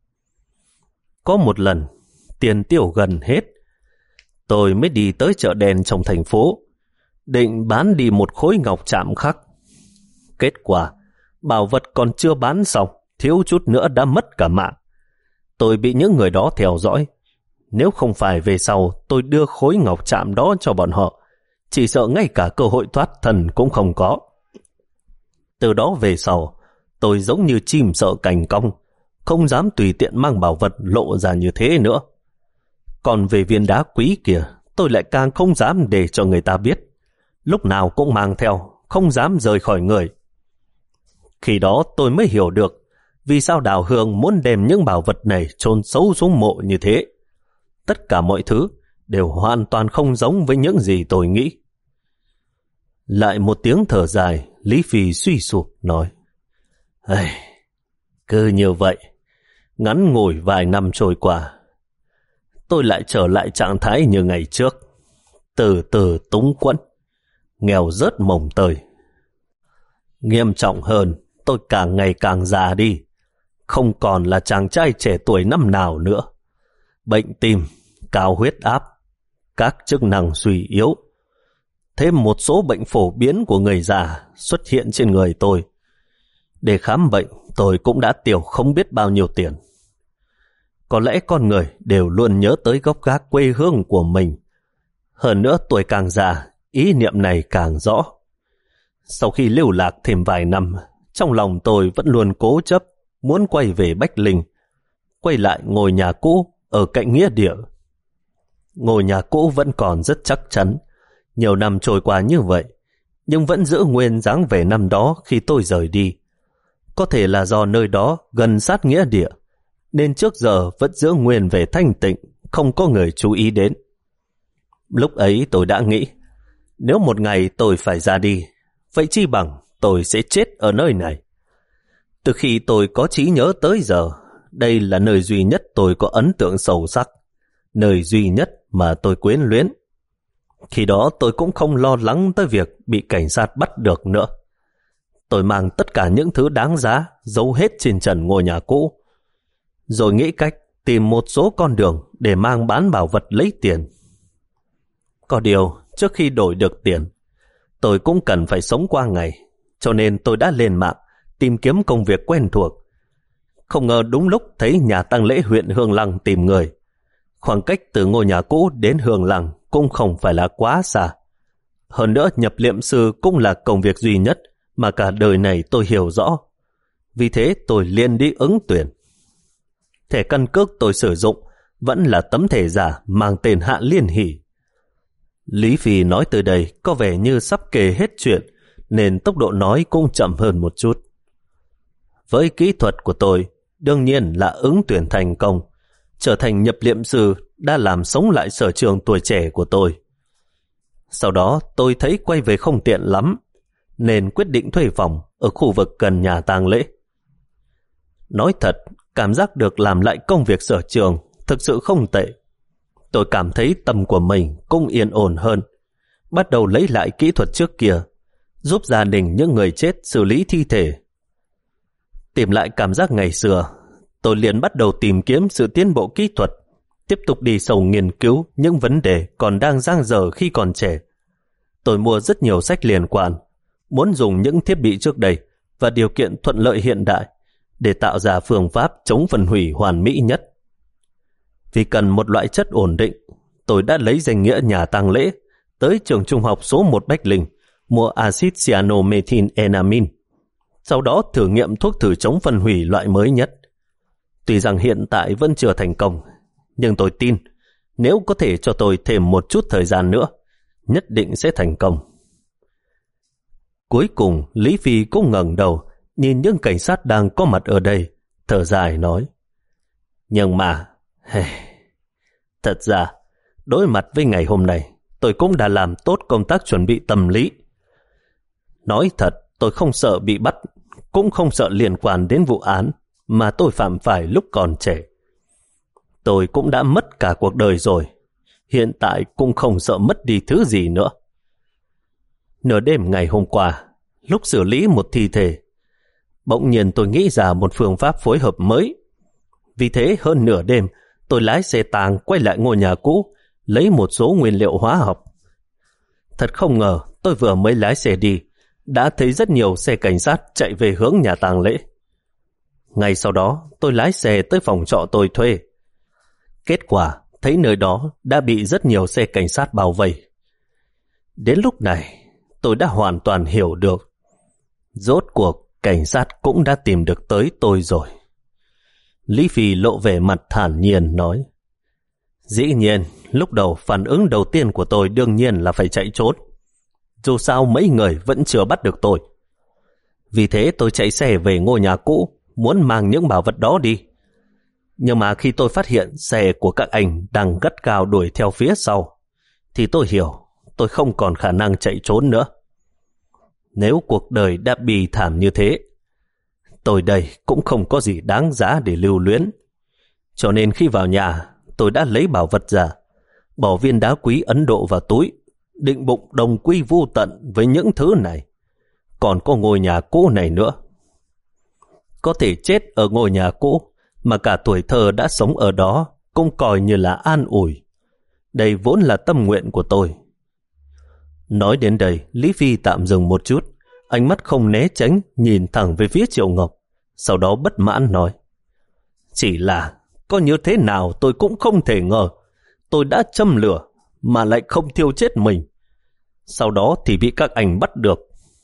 Có một lần, tiền tiêu gần hết, tôi mới đi tới chợ đen trong thành phố, định bán đi một khối ngọc chạm khắc. Kết quả, bảo vật còn chưa bán xong, thiếu chút nữa đã mất cả mạng. Tôi bị những người đó theo dõi. Nếu không phải về sau tôi đưa khối ngọc chạm đó cho bọn họ, chỉ sợ ngay cả cơ hội thoát thân cũng không có. Từ đó về sau, tôi giống như chim sợ cành cong, không dám tùy tiện mang bảo vật lộ ra như thế nữa. Còn về viên đá quý kia, tôi lại càng không dám để cho người ta biết. Lúc nào cũng mang theo, không dám rời khỏi người. Khi đó tôi mới hiểu được vì sao Đào Hương muốn đem những bảo vật này chôn sâu xuống mộ như thế. Tất cả mọi thứ đều hoàn toàn không giống với những gì tôi nghĩ. Lại một tiếng thở dài, Lý Phi suy sụp nói: Ây, cứ như vậy, ngắn ngủi vài năm trôi qua, tôi lại trở lại trạng thái như ngày trước, từ từ túng quẫn, nghèo rớt mồng tơi. Nghiêm trọng hơn, tôi càng ngày càng già đi, không còn là chàng trai trẻ tuổi năm nào nữa. Bệnh tim, cao huyết áp, các chức năng suy yếu, thêm một số bệnh phổ biến của người già xuất hiện trên người tôi. Để khám bệnh, tôi cũng đã tiêu không biết bao nhiêu tiền. Có lẽ con người đều luôn nhớ tới gốc gác quê hương của mình. Hơn nữa tuổi càng già, ý niệm này càng rõ. Sau khi lưu lạc thêm vài năm, trong lòng tôi vẫn luôn cố chấp muốn quay về Bách Linh, quay lại ngôi nhà cũ ở cạnh nghĩa địa. Ngôi nhà cũ vẫn còn rất chắc chắn. Nhiều năm trôi qua như vậy, nhưng vẫn giữ nguyên dáng vẻ năm đó khi tôi rời đi. Có thể là do nơi đó gần sát nghĩa địa, nên trước giờ vẫn giữ nguyên về thanh tịnh, không có người chú ý đến. Lúc ấy tôi đã nghĩ, nếu một ngày tôi phải ra đi, vậy chi bằng tôi sẽ chết ở nơi này. Từ khi tôi có trí nhớ tới giờ, đây là nơi duy nhất tôi có ấn tượng sâu sắc, nơi duy nhất mà tôi quyến luyến. Khi đó tôi cũng không lo lắng tới việc bị cảnh sát bắt được nữa. Tôi mang tất cả những thứ đáng giá giấu hết trên trần ngôi nhà cũ, rồi nghĩ cách tìm một số con đường để mang bán bảo vật lấy tiền. Có điều, trước khi đổi được tiền, tôi cũng cần phải sống qua ngày, cho nên tôi đã lên mạng tìm kiếm công việc quen thuộc. Không ngờ đúng lúc thấy nhà tang lễ huyện Hương Lăng tìm người. Khoảng cách từ ngôi nhà cũ đến Hương Lăng cũng không phải là quá xa. Hơn nữa, nhập liệm sư cũng là công việc duy nhất mà cả đời này tôi hiểu rõ. Vì thế tôi liền đi ứng tuyển. Thẻ căn cước tôi sử dụng vẫn là tấm thẻ giả mang tên Hạ Liên Hỷ. Lý Phi nói từ đây có vẻ như sắp kể hết chuyện, nên tốc độ nói cũng chậm hơn một chút. Với kỹ thuật của tôi, đương nhiên là ứng tuyển thành công. Trở thành nhập liệm sư đã làm sống lại sở trường tuổi trẻ của tôi. Sau đó tôi thấy quay về không tiện lắm, nên quyết định thuê phòng ở khu vực gần nhà tang lễ. Nói thật, cảm giác được làm lại công việc sở trường thực sự không tệ. Tôi cảm thấy tâm của mình cũng yên ổn hơn, bắt đầu lấy lại kỹ thuật trước kia, giúp gia đình những người chết xử lý thi thể. Tìm lại cảm giác ngày xưa, tôi liền bắt đầu tìm kiếm sự tiến bộ kỹ thuật, tiếp tục đi sâu nghiên cứu những vấn đề còn đang dang dở khi còn trẻ. Tôi mua rất nhiều sách liên quan, muốn dùng những thiết bị trước đây và điều kiện thuận lợi hiện đại để tạo ra phương pháp chống phân hủy hoàn mỹ nhất. Vì cần một loại chất ổn định, tôi đã lấy danh nghĩa nhà tang lễ tới trường trung học số một Bách Linh mua axit cyanomethylenamine, sau đó thử nghiệm thuốc thử chống phân hủy loại mới nhất. Tuy rằng hiện tại vẫn chưa thành công, nhưng tôi tin nếu có thể cho tôi thêm một chút thời gian nữa, nhất định sẽ thành công. Cuối cùng, Lý Phi cũng ngẩng đầu, nhìn những cảnh sát đang có mặt ở đây, thở dài nói: Nhưng mà, hey, thật ra, đối mặt với ngày hôm nay, tôi cũng đã làm tốt công tác chuẩn bị tâm lý. Nói thật, tôi không sợ bị bắt, cũng không sợ liên quan đến vụ án mà tôi phạm phải lúc còn trẻ. Tôi cũng đã mất cả cuộc đời rồi, hiện tại cũng không sợ mất đi thứ gì nữa. Nửa đêm ngày hôm qua, lúc xử lý một thi thể, bỗng nhiên tôi nghĩ ra một phương pháp phối hợp mới. Vì thế hơn nửa đêm, tôi lái xe tang quay lại ngôi nhà cũ, lấy một số nguyên liệu hóa học. Thật không ngờ, tôi vừa mới lái xe đi, đã thấy rất nhiều xe cảnh sát chạy về hướng nhà tang lễ. Ngay sau đó, tôi lái xe tới phòng trọ tôi thuê. Kết quả, thấy nơi đó đã bị rất nhiều xe cảnh sát bao vây. Đến lúc này, tôi đã hoàn toàn hiểu được. Rốt cuộc, cảnh sát cũng đã tìm được tới tôi rồi. Lý Phi lộ vẻ mặt thản nhiên nói: Dĩ nhiên, lúc đầu phản ứng đầu tiên của tôi đương nhiên là phải chạy trốn. Dù sao mấy người vẫn chưa bắt được tôi. Vì thế tôi chạy xe về ngôi nhà cũ, muốn mang những bảo vật đó đi. Nhưng mà khi tôi phát hiện xe của các anh đang gắt gao đuổi theo phía sau, thì tôi hiểu tôi không còn khả năng chạy trốn nữa. Nếu cuộc đời đã bi thảm như thế, tôi đây cũng không có gì đáng giá để lưu luyến. Cho nên khi vào nhà, tôi đã lấy bảo vật ra, bỏ viên đá quý Ấn Độ vào túi, định bụng đồng quy vu tận với những thứ này. Còn có ngôi nhà cũ này nữa. Có thể chết ở ngôi nhà cũ mà cả tuổi thơ đã sống ở đó cũng coi như là an ủi. Đây vốn là tâm nguyện của tôi. Nói đến đây, Lý Phi tạm dừng một chút, ánh mắt không né tránh nhìn thẳng về phía Triệu Ngọc, sau đó bất mãn nói: Chỉ là có như thế nào tôi cũng không thể ngờ tôi đã châm lửa mà lại không thiêu chết mình. Sau đó thì bị các anh bắt được.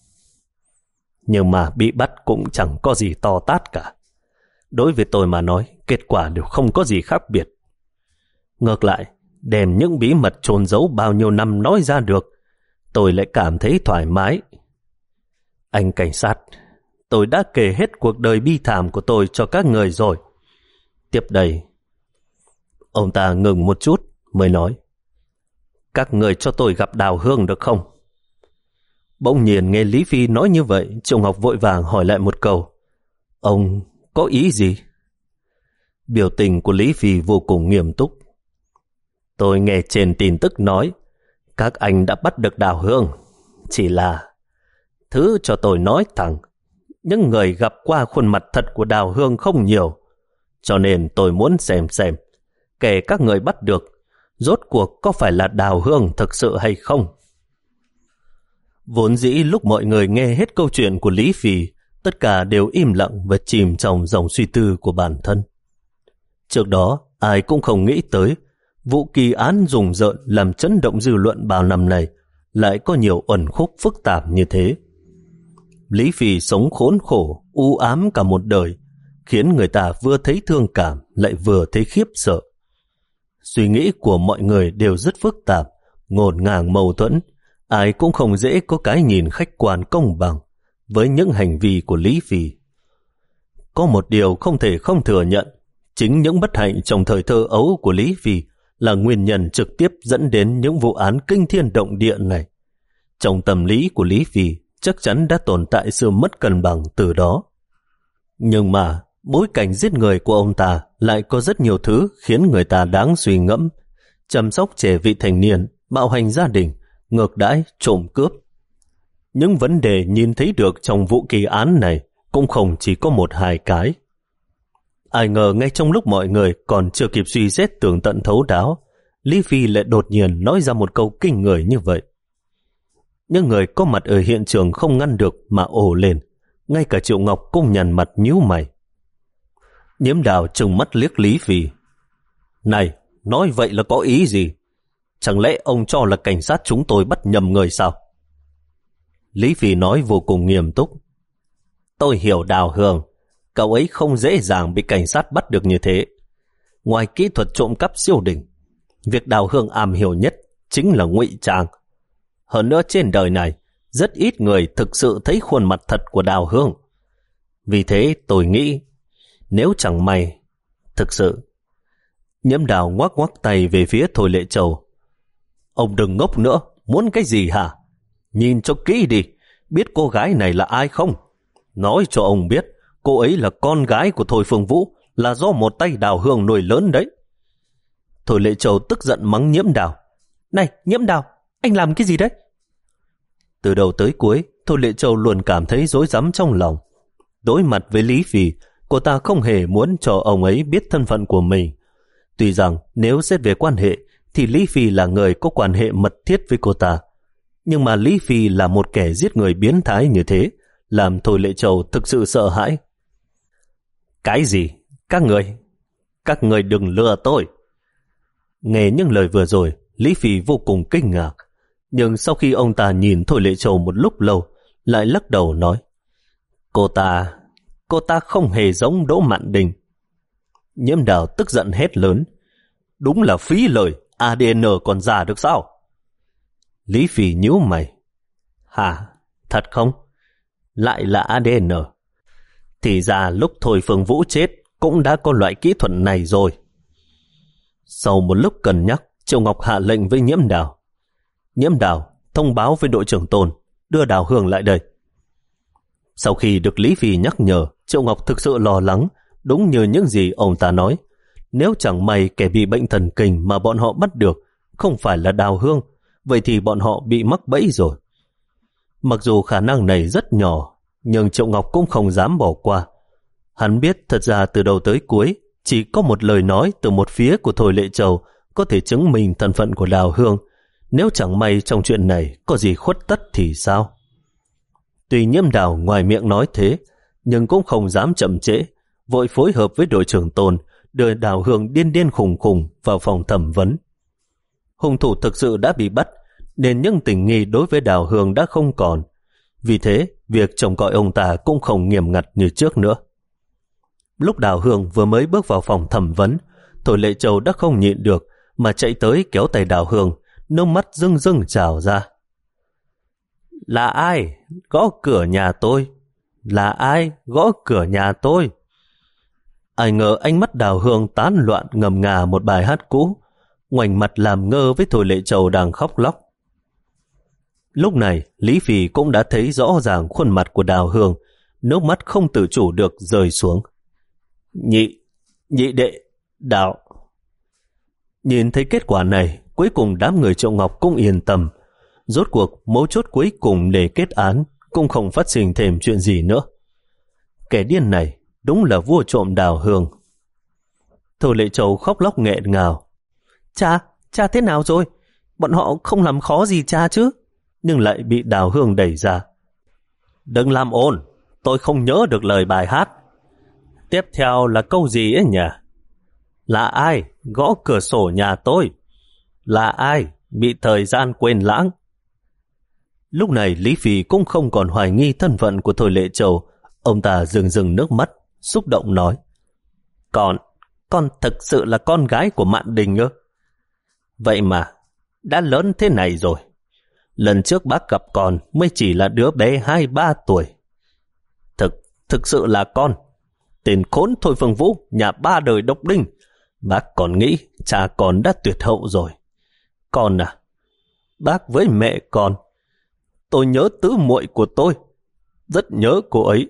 Nhưng mà bị bắt cũng chẳng có gì to tát cả. Đối với tôi mà nói, kết quả đều không có gì khác biệt. Ngược lại, đem những bí mật chôn giấu bao nhiêu năm nói ra được, tôi lại cảm thấy thoải mái. Anh cảnh sát, tôi đã kể hết cuộc đời bi thảm của tôi cho các người rồi. Tiếp đây, ông ta ngừng một chút mới nói, các người cho tôi gặp Đào Hương được không? Bỗng nhiên nghe Lý Phi nói như vậy, Triệu Ngọc vội vàng hỏi lại một câu, ông có ý gì? Biểu tình của Lý Phi vô cùng nghiêm túc. Tôi nghe trên tin tức nói các anh đã bắt được Đào Hương. Chỉ là thứ cho tôi nói thẳng, những người gặp qua khuôn mặt thật của Đào Hương không nhiều, cho nên tôi muốn xem xem kể các người bắt được rốt cuộc có phải là Đào Hương thực sự hay không. Vốn dĩ lúc mọi người nghe hết câu chuyện của Lý Phi, tất cả đều im lặng và chìm trong dòng suy tư của bản thân. Trước đó, ai cũng không nghĩ tới vụ kỳ án rùng rợn làm chấn động dư luận bao năm này lại có nhiều uẩn khúc phức tạp như thế. Lý Phi sống khốn khổ, u ám cả một đời, khiến người ta vừa thấy thương cảm lại vừa thấy khiếp sợ. Suy nghĩ của mọi người đều rất phức tạp, ngổn ngang mâu thuẫn, ai cũng không dễ có cái nhìn khách quan công bằng với những hành vi của Lý Phi. Có một điều không thể không thừa nhận, chính những bất hạnh trong thời thơ ấu của Lý Phi là nguyên nhân trực tiếp dẫn đến những vụ án kinh thiên động địa này. Trong tâm lý của Lý Phi chắc chắn đã tồn tại sự mất cân bằng từ đó. Nhưng mà bối cảnh giết người của ông ta lại có rất nhiều thứ khiến người ta đáng suy ngẫm. Chăm sóc trẻ vị thành niên, bạo hành gia đình, ngược đãi, trộm cướp. Những vấn đề nhìn thấy được trong vụ kỳ án này cũng không chỉ có một hai cái. Ai ngờ ngay trong lúc mọi người còn chưa kịp suy xét tường tận thấu đáo, Lý Phi lại đột nhiên nói ra một câu kinh người như vậy. Những người có mặt ở hiện trường không ngăn được mà ồ lên, ngay cả Triệu Ngọc cũng nhăn mặt nhíu mày. Nhiễm Đào trừng mắt liếc Lý Phi. Này, nói vậy là có ý gì? Chẳng lẽ ông cho là cảnh sát chúng tôi bắt nhầm người sao? Lý Phi nói vô cùng nghiêm túc. Tôi hiểu Đào Hương, cậu ấy không dễ dàng bị cảnh sát bắt được như thế. Ngoài kỹ thuật trộm cắp siêu đỉnh, việc Đào Hương am hiểu nhất chính là ngụy trang. Hơn nữa trên đời này, rất ít người thực sự thấy khuôn mặt thật của Đào Hương. Vì thế tôi nghĩ, nếu chẳng may, thực sự... Nhiễm Đào ngoắc ngoắc tay về phía Thôi Lệ Châu. Ông đừng ngốc nữa, muốn cái gì hả? Nhìn cho kỹ đi, biết cô gái này là ai không? Nói cho ông biết, cô ấy là con gái của Thôi Phương Vũ, là do một tay Đào Hương nuôi lớn đấy. Thôi Lệ Châu tức giận mắng Nhiễm Đào. Này, Nhiễm Đào, anh làm cái gì đấy? Từ đầu tới cuối, Thôi Lệ Châu luôn cảm thấy rối rắm trong lòng. Đối mặt với Lý Phi, cô ta không hề muốn cho ông ấy biết thân phận của mình. Tuy rằng nếu xét về quan hệ thì Lý Phi là người có quan hệ mật thiết với cô ta. Nhưng mà Lý Phi là một kẻ giết người biến thái như thế, làm Thôi Lệ Châu thực sự sợ hãi. Cái gì? Các người? Các người đừng lừa tôi. Nghe những lời vừa rồi, Lý Phi vô cùng kinh ngạc. Nhưng sau khi ông ta nhìn Thôi Lệ Châu một lúc lâu, lại lắc đầu nói, Cô ta, cô ta không hề giống Đỗ Mạn Đình. Nhiễm Đào tức giận hét lớn, đúng là phí lời, a đê en còn giả được sao? Lý Phi nhíu mày, hả, thật không? Lại là a đê en. Thì ra lúc Thôi Phương Vũ chết cũng đã có loại kỹ thuật này rồi. Sau một lúc cân nhắc, Triệu Ngọc hạ lệnh với Nhiễm Đào. Nhiễm Đào, thông báo với đội trưởng Tôn, đưa Đào Hương lại đây. Sau khi được Lý Phi nhắc nhở, Triệu Ngọc thực sự lo lắng, đúng như những gì ông ta nói. Nếu chẳng may kẻ bị bệnh thần kinh mà bọn họ bắt được không phải là Đào Hương, vậy thì bọn họ bị mắc bẫy rồi. Mặc dù khả năng này rất nhỏ, nhưng Triệu Ngọc cũng không dám bỏ qua. Hắn biết thật ra từ đầu tới cuối, chỉ có một lời nói từ một phía của Thôi Lệ Châu có thể chứng minh thân phận của Đào Hương. Nếu chẳng may trong chuyện này có gì khuất tất thì sao? Tuy Nhiễm Đào ngoài miệng nói thế, nhưng cũng không dám chậm trễ, vội phối hợp với đội trưởng Tôn đưa Đào Hương điên điên khùng khùng vào phòng thẩm vấn. Hung thủ thực sự đã bị bắt, nên những tình nghi đối với Đào Hương đã không còn. Vì thế, việc trông coi ông ta cũng không nghiêm ngặt như trước nữa. Lúc Đào Hương vừa mới bước vào phòng thẩm vấn, Thôi Lệ Châu đã không nhịn được mà chạy tới kéo tay Đào Hương, nước mắt rưng rưng trào ra. Là ai gõ cửa nhà tôi? Là ai gõ cửa nhà tôi? Ai ngờ ánh mắt Đào Hương tán loạn ngầm ngà một bài hát cũ, ngoảnh mặt làm ngơ với Thôi Lệ Trầu đang khóc lóc. Lúc này, Lý Phì cũng đã thấy rõ ràng khuôn mặt của Đào Hương, nước mắt không tự chủ được rơi xuống. Nhị, nhị đệ, Đào. Nhìn thấy kết quả này, cuối cùng đám người Triệu Ngọc cũng yên tâm. Rốt cuộc, mấu chốt cuối cùng để kết án, cũng không phát sinh thêm chuyện gì nữa. Kẻ điên này đúng là vua trộm Đào Hương. Thôi Lệ Trầu khóc lóc nghẹn ngào. Cha, cha thế nào rồi? Bọn họ không làm khó gì cha chứ? Nhưng lại bị Đào Hương đẩy ra. Đừng làm ồn, tôi không nhớ được lời bài hát. Tiếp theo là câu gì ấy nhỉ? Là ai gõ cửa sổ nhà tôi? Là ai bị thời gian quên lãng? Lúc này Lý Phì cũng không còn hoài nghi thân phận của Thôi Lệ Trầu. Ông ta rưng rưng nước mắt, xúc động nói. Con, con thực sự là con gái của Mạn Đình ư? Vậy mà, đã lớn thế này rồi. Lần trước bác gặp con mới chỉ là đứa bé hai ba tuổi. Thực, thực sự là con. Tên khốn Thôi Phương Vũ, nhà ba đời độc đinh. Bác còn nghĩ cha con đã tuyệt hậu rồi. Con à, bác với mẹ con. Tôi nhớ tứ muội của tôi. Rất nhớ cô ấy.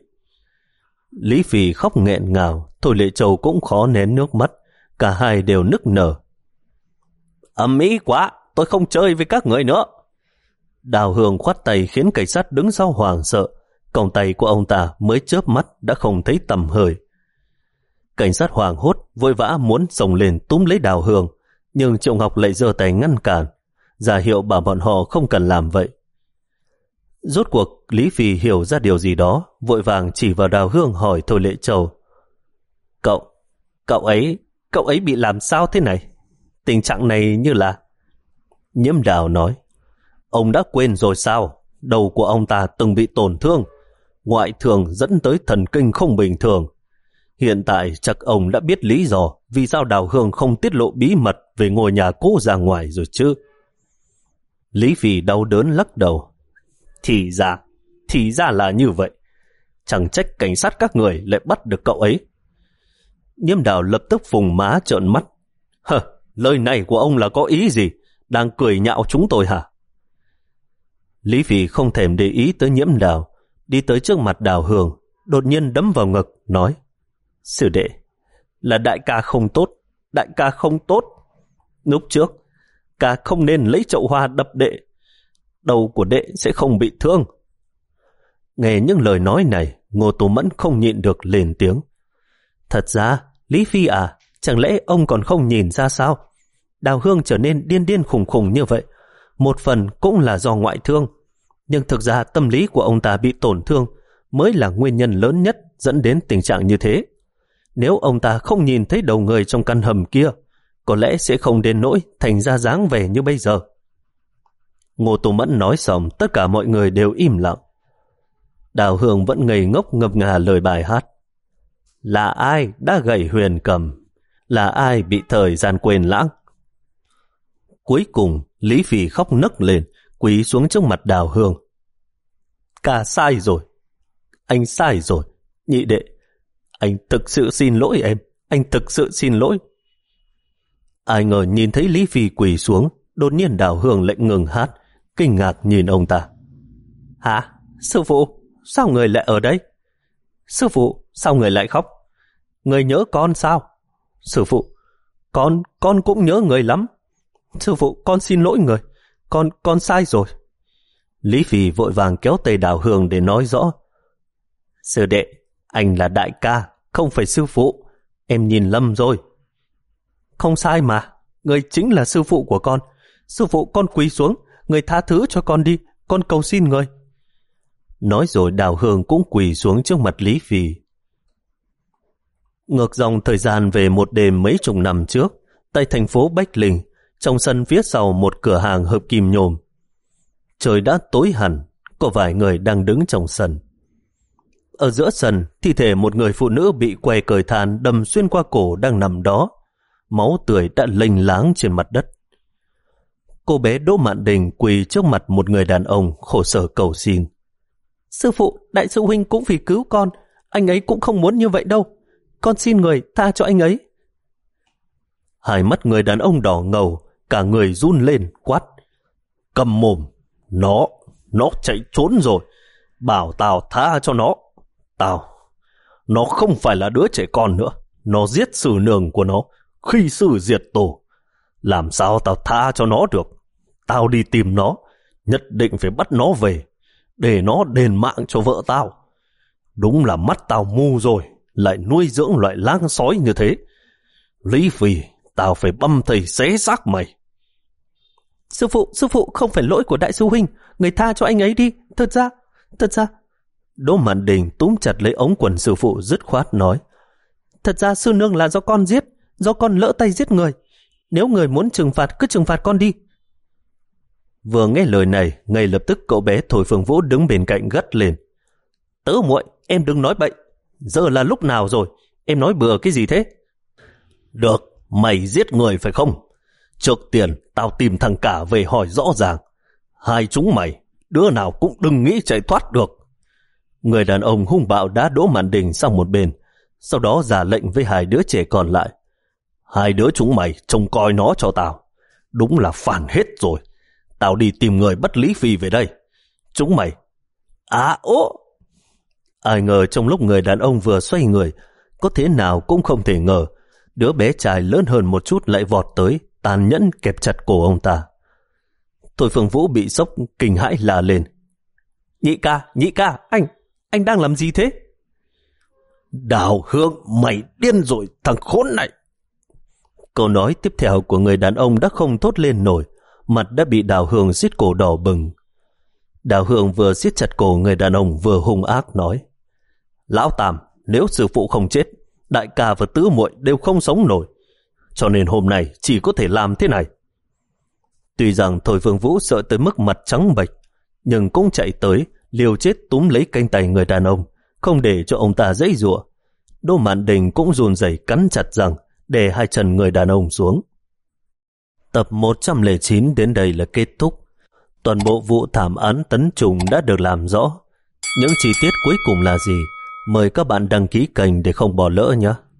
Lý Phì khóc nghẹn ngào, Thôi Lệ Trầu cũng khó nén nước mắt. Cả hai đều nức nở. Ầm ĩ quá, tôi không chơi với các người nữa. Đào Hương khoát tay khiến cảnh sát đứng sau hoảng sợ. Còng tay của ông ta mới chớp mắt đã không thấy tầm hơi. Cảnh sát hoảng hốt vội vã muốn xông lên túm lấy Đào Hương, nhưng Triệu Ngọc lại giơ tay ngăn cản, ra hiệu bảo bọn họ không cần làm vậy. Rốt cuộc Lý Phì hiểu ra điều gì đó, vội vàng chỉ vào Đào Hương hỏi Thôi Lệ Trầu. Cậu, cậu ấy, cậu ấy bị làm sao thế này? Tình trạng này như là... Nhiễm Đào nói. Ông đã quên rồi sao? Đầu của ông ta từng bị tổn thương, ngoại thương dẫn tới thần kinh không bình thường. Hiện tại chắc ông đã biết lý do vì sao Đào Hương không tiết lộ bí mật về ngôi nhà cũ ra ngoài rồi chứ. Lý Phì đau đớn lắc đầu. Thì ra, thì ra là như vậy. Chẳng trách cảnh sát các người lại bắt được cậu ấy. Nhiễm Đào lập tức phùng má trợn mắt. Hờ, lời này của ông là có ý gì? Đang cười nhạo chúng tôi hả? Lý Phì không thèm để ý tới Nhiễm Đào, đi tới trước mặt Đào Hương, đột nhiên đấm vào ngực, nói. Sư đệ, là đại ca không tốt, đại ca không tốt. Lúc trước, ca không nên lấy chậu hoa đập đệ. Đầu của đệ sẽ không bị thương. Nghe những lời nói này, Ngô Tú Mẫn không nhịn được lên tiếng. Thật ra, Lý Phi à, chẳng lẽ ông còn không nhìn ra sao? Đào Hương trở nên điên điên khùng khùng như vậy, một phần cũng là do ngoại thương. Nhưng thực ra tâm lý của ông ta bị tổn thương mới là nguyên nhân lớn nhất dẫn đến tình trạng như thế. Nếu ông ta không nhìn thấy đầu người trong căn hầm kia, có lẽ sẽ không đến nỗi thành ra dáng vẻ như bây giờ. Ngô Tú Mẫn nói xong, tất cả mọi người đều im lặng. Đào Hương vẫn ngây ngốc ngập ngà lời bài hát. Là ai đã gảy huyền cầm? Là ai bị thời gian quên lãng? Cuối cùng, Lý Phì khóc nấc lên, quỳ xuống trước mặt Đào Hương. Cả sai rồi. Anh sai rồi. Nhị đệ, anh thực sự xin lỗi em. Anh thực sự xin lỗi. Ai ngờ nhìn thấy Lý Phì quỳ xuống, đột nhiên Đào Hương lại ngừng hát, kinh ngạc nhìn ông ta. Hả? Sư phụ, sao người lại ở đây? Sư phụ, sao người lại khóc? Người nhớ con sao? Sư phụ, con, con cũng nhớ người lắm. Sư phụ, con xin lỗi người. Con, con sai rồi. Lý Phì vội vàng kéo tay Đào Hương để nói rõ. Sư đệ, anh là đại ca, không phải sư phụ. Em nhìn lầm rồi. Không sai mà, người chính là sư phụ của con. Sư phụ, con quỳ xuống, người tha thứ cho con đi, con cầu xin người. Nói rồi Đào Hương cũng quỳ xuống trước mặt Lý Phì. Ngược dòng thời gian về một đêm mấy chục năm trước, tại thành phố Bách Linh, trong sân phía sau một cửa hàng hợp kim nhôm. Trời đã tối hẳn, có vài người đang đứng trong sân. Ở giữa sân, thi thể một người phụ nữ bị que cởi than đâm xuyên qua cổ đang nằm đó. Máu tươi đã lênh láng trên mặt đất. Cô bé Đỗ Mạn Đình quỳ trước mặt một người đàn ông khổ sở cầu xin. Sư phụ, đại sư huynh cũng vì cứu con, anh ấy cũng không muốn như vậy đâu. con xin người tha cho anh ấy. Hai mắt người đàn ông đỏ ngầu, cả người run lên quát: Cầm mồm, nó, nó chạy trốn rồi, bảo tao tha cho nó. Tao, nó không phải là đứa trẻ con nữa, nó giết sư nương của nó, khi sư diệt tổ. Làm sao tao tha cho nó được? Tao đi tìm nó, nhất định phải bắt nó về, để nó đền mạng cho vợ tao. Đúng là mắt tao mù rồi, lại nuôi dưỡng loại lang sói như thế. Lý Phi, tao phải băm thầy xé xác mày. Sư phụ, sư phụ, không phải lỗi của đại sư huynh, người tha cho anh ấy đi. Thật ra, thật ra... Đỗ Mạn Đình túm chặt lấy ống quần sư phụ dứt khoát nói: Thật ra sư nương là do con giết, do con lỡ tay giết người. Nếu người muốn trừng phạt, cứ trừng phạt con đi. Vừa nghe lời này, ngay lập tức cậu bé Thôi Phương Vũ đứng bên cạnh gắt lên: Tớ muội, em đừng nói bậy. Giờ là lúc nào rồi, em nói bừa cái gì thế? Được, mày giết người phải không? Trước tiên tao tìm thằng Cả về hỏi rõ ràng. Hai chúng mày, đứa nào cũng đừng nghĩ chạy thoát được. Người đàn ông hung bạo đá Đỗ Mạn Đình sang một bên, sau đó ra lệnh với hai đứa trẻ còn lại: Hai đứa chúng mày trông coi nó cho tao. Đúng là phản hết rồi. Tao đi tìm người bắt Lý Phi về đây. Chúng mày... À ố! Ai ngờ trong lúc người đàn ông vừa xoay người, có thế nào cũng không thể ngờ, đứa bé trai lớn hơn một chút lại vọt tới, tàn nhẫn kẹp chặt cổ ông ta. Thôi Phương Vũ bị sốc kinh hãi la lên: Nhị ca, nhị ca, anh, anh đang làm gì thế? Đào Hương, mày điên rồi thằng khốn này! Câu nói tiếp theo của người đàn ông đã không thốt lên nổi, mặt đã bị Đào Hương siết cổ đỏ bừng. Đào Hương vừa siết chặt cổ người đàn ông vừa hung ác nói: Lão Tam, nếu sư phụ không chết, đại ca và tứ muội đều không sống nổi, cho nên hôm nay chỉ có thể làm thế này. Tuy rằng Thôi Phương Vũ sợ tới mức mặt trắng bệch, nhưng cũng chạy tới liều chết túm lấy cánh tay người đàn ông, không để cho ông ta giãy giụa. Đỗ Mạn Đình cũng run rẩy cắn chặt răng để hai chân người đàn ông xuống. Tập một trăm lẻ chín đến đây là kết thúc. Toàn bộ vụ thảm án Tấn Trùng đã được làm rõ. Những chi tiết cuối cùng là gì? Mời các bạn đăng ký kênh để không bỏ lỡ nhé.